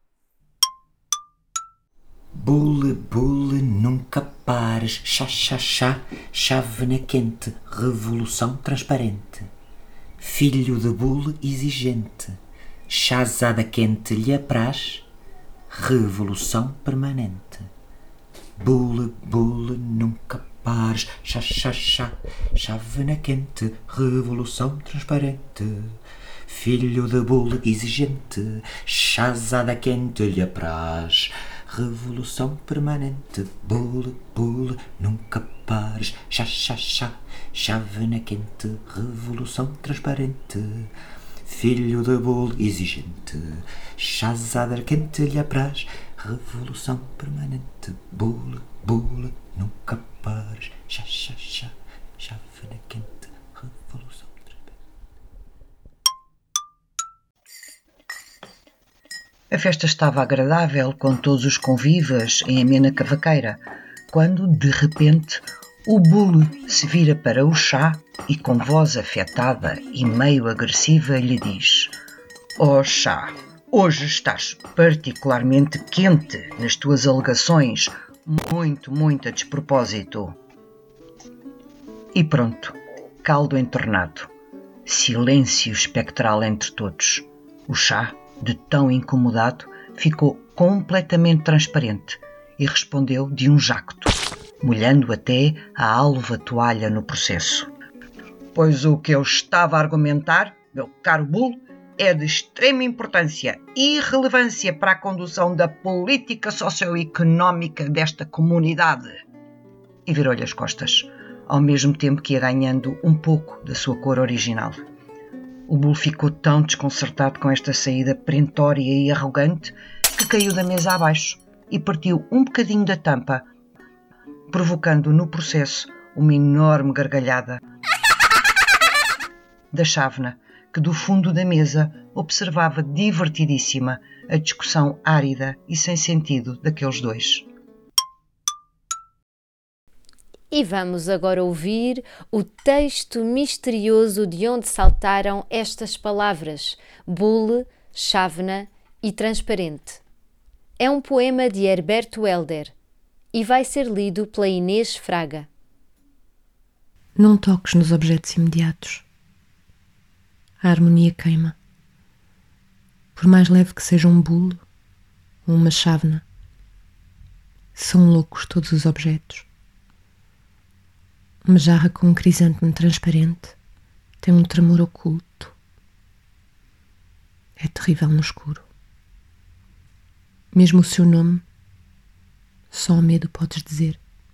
Bule, bule, nunca pares, chá, chá, chá, chávena quente, revolução transparente. Filho de bule exigente, chazada quente lhe apraz, revolução permanente. Bule, bule, nunca pares. Chá, chá, chá, chávena quente, revolução transparente. Filho de bolo exigente, chazada quente lhe apraz. Revolução permanente, bule, bule, nunca pares. Chá, chá, chá, chávena quente, revolução transparente. Filho de bolo exigente, chazada quente lhe apraz. Revolução permanente, bule, bule, nunca pares. Chá, chá, chá, chávena quente, revolução transparente. A festa estava agradável, com todos os convivas em amena cavaqueira, quando, de repente, o bule se vira para o chá e, com voz afetada e meio agressiva, lhe diz: "Ó chá, hoje estás particularmente quente nas tuas alegações, muito a despropósito." E pronto, caldo entornado, silêncio espectral entre todos. O chá, de tão incomodado, ficou completamente transparente e respondeu de um jacto, molhando até a alva toalha no processo: "Pois o que eu estava a argumentar, meu caro bule, é de extrema importância e relevância para a condução da política socioeconómica desta comunidade." E virou-lhe as costas, ao mesmo tempo que ia ganhando um pouco da sua cor original. O bule ficou tão desconcertado com esta saída perentória e arrogante que caiu da mesa abaixo e partiu um bocadinho da tampa, provocando no processo uma enorme gargalhada da chávena, que do fundo da mesa observava divertidíssima a discussão árida e sem sentido daqueles dois. E vamos agora ouvir o texto misterioso de onde saltaram estas palavras: bule, chávena e transparente. É um poema de Herberto Helder e vai ser lido pela Inês Fraga. Não toques nos objetos imediatos. A harmonia queima. Por mais leve que seja um bule ou uma chávena, são loucos todos os objetos. Uma jarra com um crisântemo transparente tem um tremor oculto. É terrível no escuro. Mesmo o seu nome, só ao medo podes dizer.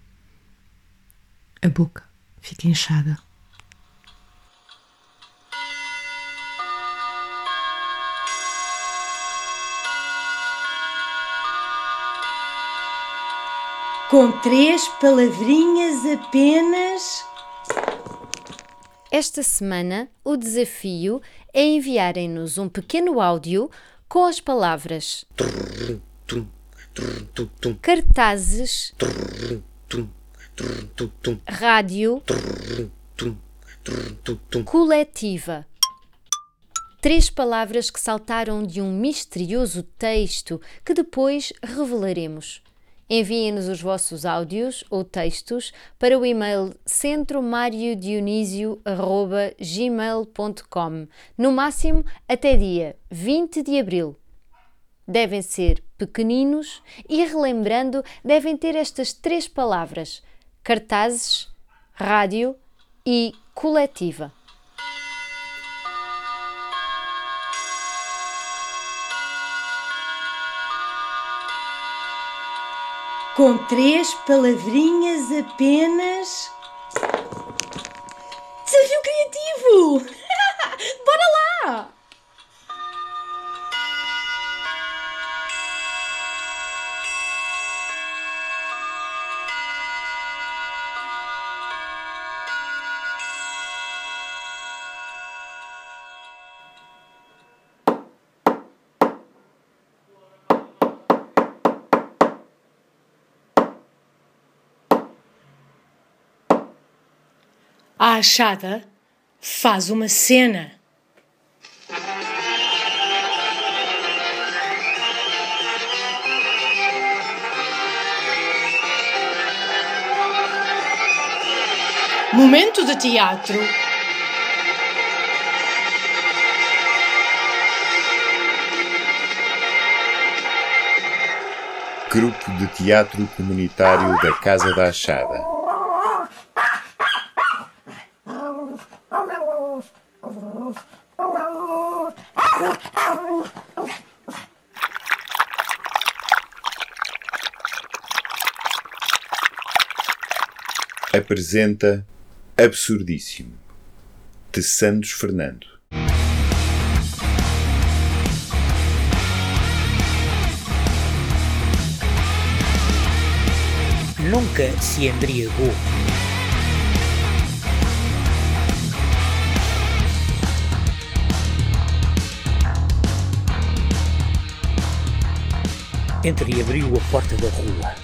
A boca fica inchada. Com 3 palavrinhas apenas. Esta semana, o desafio é enviarem-nos um pequeno áudio com as palavras cartazes, rádio, coletiva. 3 palavras que saltaram de um misterioso texto que depois revelaremos. Enviem-nos os vossos áudios ou textos para o e-mail centromariodionisio@gmail.com, no máximo até dia 20 de abril. Devem ser pequeninos e, relembrando, devem ter estas 3 palavras: cartazes, rádio e coletiva. Com 3 palavrinhas apenas. Desafio criativo! Bora lá! A achada faz uma cena. Momento de teatro. Grupo de Teatro Comunitário da Casa da Achada. apresenta Absurdíssimo, de Santos Fernando. Nunca se embriagou. Entreabriu a porta da rua.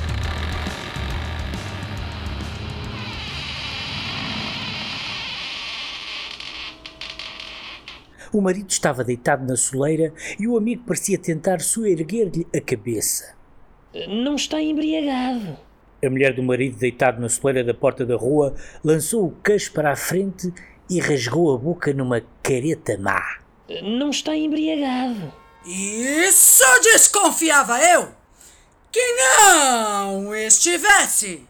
O marido estava deitado na soleira e o amigo parecia tentar soerguer-lhe a cabeça. Não está embriagado. A mulher do marido, deitado na soleira da porta da rua, lançou o queixo para a frente e rasgou a boca numa careta má. Não está embriagado. Isso desconfiava eu que não estivesse.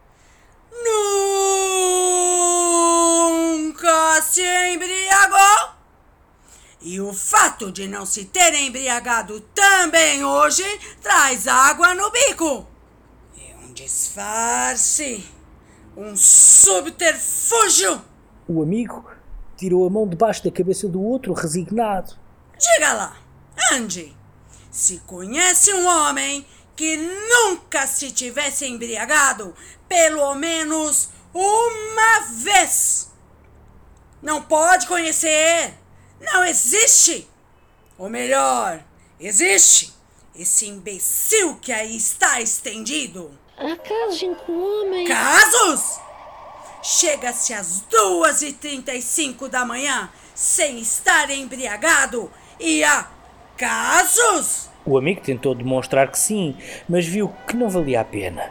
Nunca se embriagou. E o fato de não se ter embriagado também hoje traz água no bico. É um disfarce, um subterfúgio. O amigo tirou a mão debaixo da cabeça do outro, resignado. Diga lá, Andy, se conhece um homem que nunca se tivesse embriagado pelo menos uma vez. Não pode conhecer. Não existe! Ou melhor, existe esse imbecil que aí está estendido. Há casos em que o homem... Casos? Chega-se às 2h35 da manhã sem estar embriagado e há casos? O amigo tentou demonstrar que sim, mas viu que não valia a pena.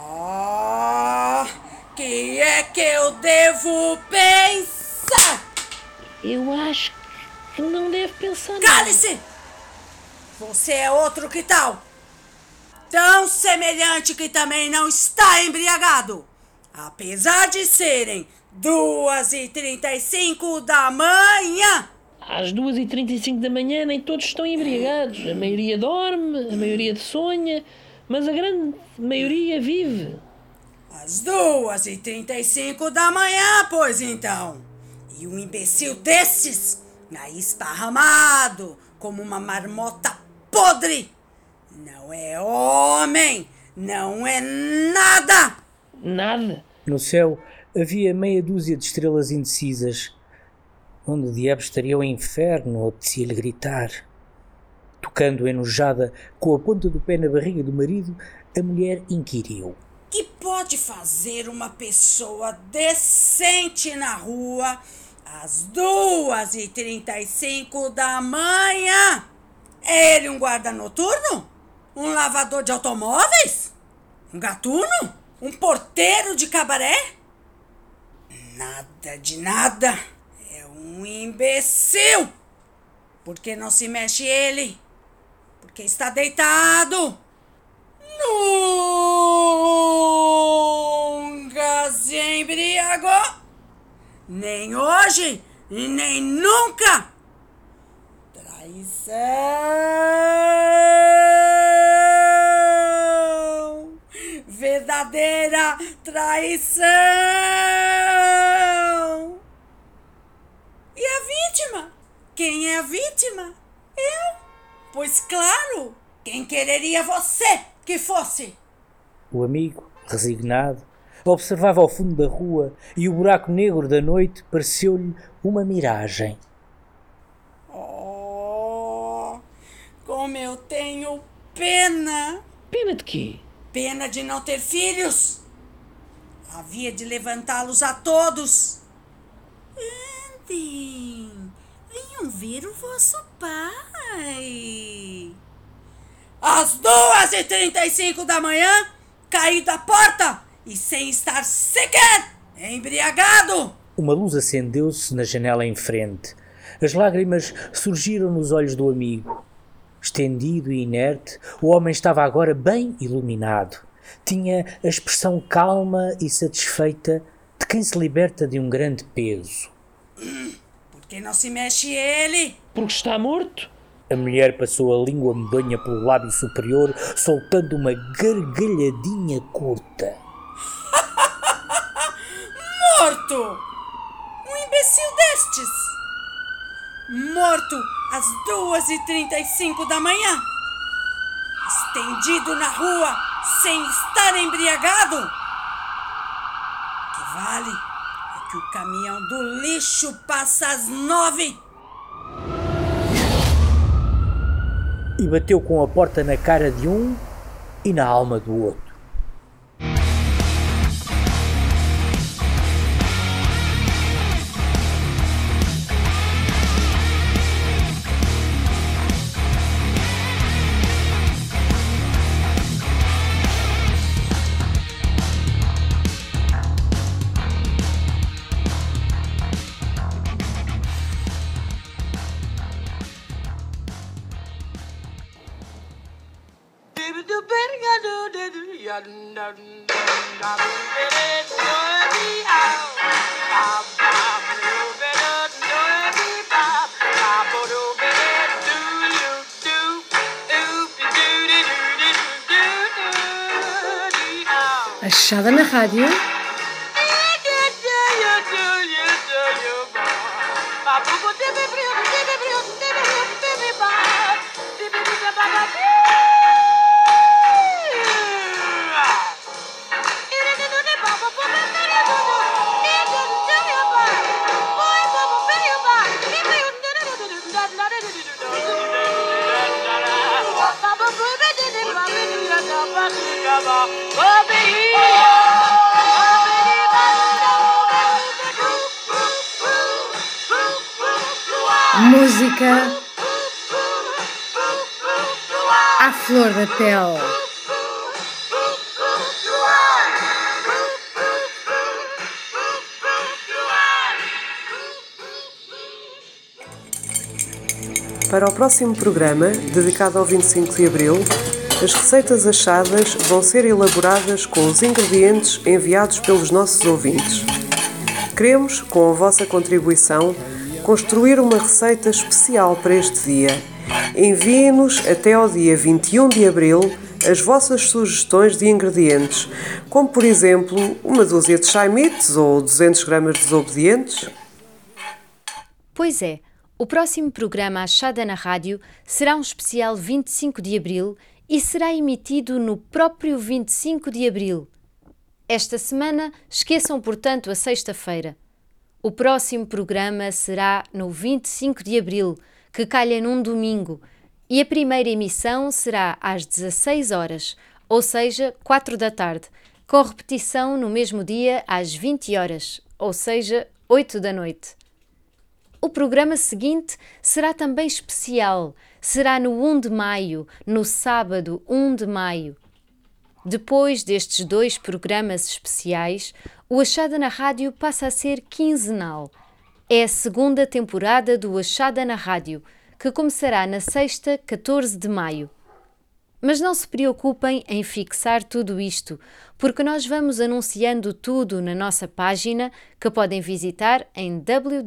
Que é que eu devo pensar? Eu acho que não deve pensar. Cale-se! Você é outro que tal? Tão semelhante que também não está embriagado. Apesar de serem 2h35 da manhã. Às 2h35 da manhã nem todos estão embriagados. A maioria dorme, a maioria sonha, mas a grande maioria vive. Às 2h35 da manhã, pois então. E um imbecil desses, aí esparramado, como uma marmota podre, não é homem, não é nada. Nada? No céu havia meia dúzia de estrelas indecisas. Onde o diabo estaria o inferno, apetecia-lhe gritar. Tocando enojada com a ponta do pé na barriga do marido, a mulher inquiriu. Que pode fazer uma pessoa decente na rua às 2h35 da manhã? É ele um guarda noturno? Um lavador de automóveis? Um gatuno? Um porteiro de cabaré? Nada de nada. É um imbecil. Por que não se mexe ele? Porque está deitado. Nunca se embriagou. Nem hoje e nem nunca. Traição. Verdadeira traição. E a vítima? Quem é a vítima? Eu. Pois claro, quem quereria você que fosse? O amigo, resignado, observava ao fundo da rua e o buraco negro da noite pareceu-lhe uma miragem. Oh, como eu tenho pena! Pena de quê? Pena de não ter filhos! Havia de levantá-los a todos! Andy, venham ver o vosso pai! Às 2h35 da manhã, caí da porta e sem estar sequer embriagado! Uma luz acendeu-se na janela em frente. As lágrimas surgiram nos olhos do amigo. Estendido e inerte, o homem estava agora bem iluminado. Tinha a expressão calma e satisfeita de quem se liberta de um grande peso. Por que não se mexe ele? Porque está morto? A mulher passou a língua medonha pelo lábio superior, soltando uma gargalhadinha curta. morto! Um imbecil destes! Morto às 2h35 da manhã! Estendido na rua sem estar embriagado! O que vale é que o caminhão do lixo passa às 9h! E bateu com a porta na cara de um e na alma do outro. Achada na rádio. Música à flor da pele. Para o próximo programa, dedicado ao 25 de Abril, as receitas achadas vão ser elaboradas com os ingredientes enviados pelos nossos ouvintes. Queremos, com a vossa contribuição, construir uma receita especial para este dia. Enviem-nos até ao dia 21 de Abril as vossas sugestões de ingredientes, como por exemplo uma dúzia de chaimites ou 200 gramas de desobedientes. Pois é, o próximo programa Achada na Rádio será um especial 25 de Abril e será emitido no próprio 25 de Abril. Esta semana esqueçam, portanto, a sexta-feira. O próximo programa será no 25 de Abril, que calha num domingo, e a primeira emissão será às 16 horas, ou seja, 4 da tarde, com repetição no mesmo dia às 20 horas, ou seja, 8 da noite. O programa seguinte será também especial, será no 1 de maio, no sábado 1 de maio. Depois destes 2 programas especiais, o Achada na Rádio passa a ser quinzenal. É a segunda temporada do Achada na Rádio, que começará na sexta, 14 de maio. Mas não se preocupem em fixar tudo isto, porque nós vamos anunciando tudo na nossa página, que podem visitar em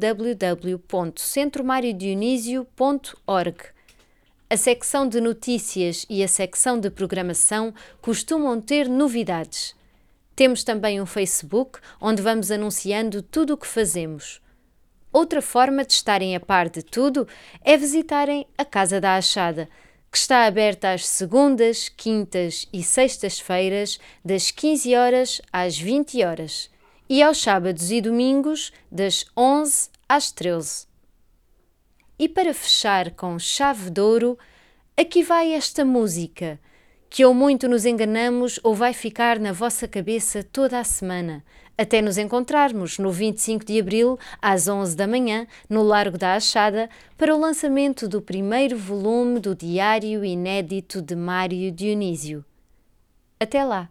www.centromariodionisio.org. A secção de notícias e a secção de programação costumam ter novidades. Temos também um Facebook, onde vamos anunciando tudo o que fazemos. Outra forma de estarem a par de tudo é visitarem a Casa da Achada, que está aberta às segundas, quintas e sextas-feiras, das 15 horas às 20 horas, e aos sábados e domingos, das 11 às 13. E para fechar com chave de ouro, aqui vai esta música, que ou muito nos enganamos ou vai ficar na vossa cabeça toda a semana, até nos encontrarmos no 25 de Abril, às 11 da manhã, no Largo da Achada, para o lançamento do primeiro volume do Diário Inédito de Mário Dionísio. Até lá!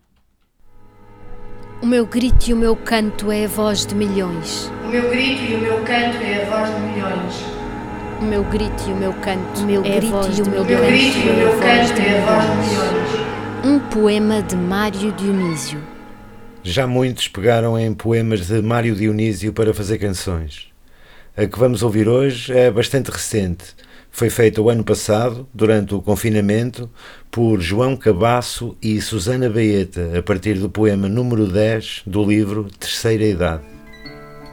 O meu grito e o meu canto é a voz de milhões. O meu grito e o meu canto é a voz de milhões. O meu grito e o meu canto é a voz de milhões. Um poema de Mário Dionísio. Já muitos pegaram em poemas de Mário Dionísio para fazer canções. A que vamos ouvir hoje é bastante recente. Foi feita o ano passado, durante o confinamento, por João Cabasso e Susana Baeta, a partir do poema número 10 do livro Terceira Idade.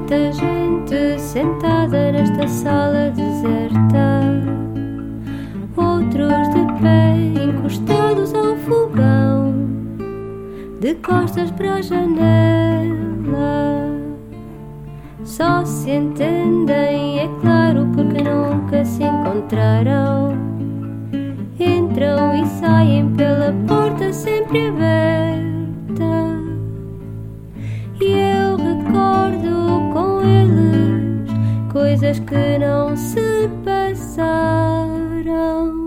Muita gente sentada nesta sala deserta, outros de pé encostados ao fogão, de costas para a janela. Só se entendem, é claro, porque nunca se encontraram. Entram e saem pela porta sempre aberta, e eu recordo com eles coisas que não se passaram.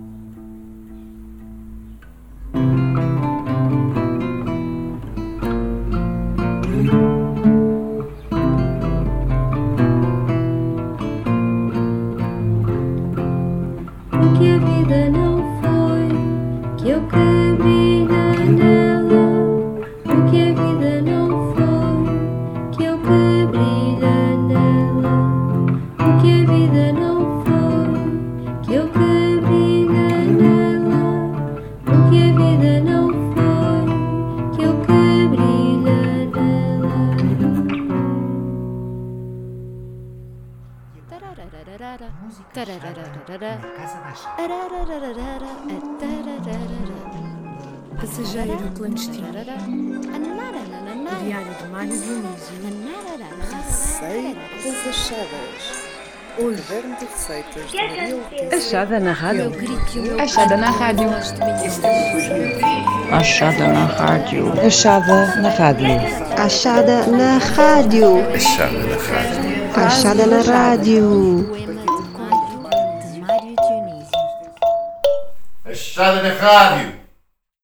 Que a vida não foi, que eu cabi nela. O que a vida não foi, que eu cabi nela. O que a vida não foi, que eu cabi nela. O que a vida não foi, que eu cabi nela. Passageiro clandestino. Diário de Mário Dionísio. Receitas achadas. O caderno de receitas de Maria Letícia. Achada na rádio. Achada na rádio. Achada na rádio. Achada na rádio. Achada na rádio. Achada na rádio. Achada na rádio.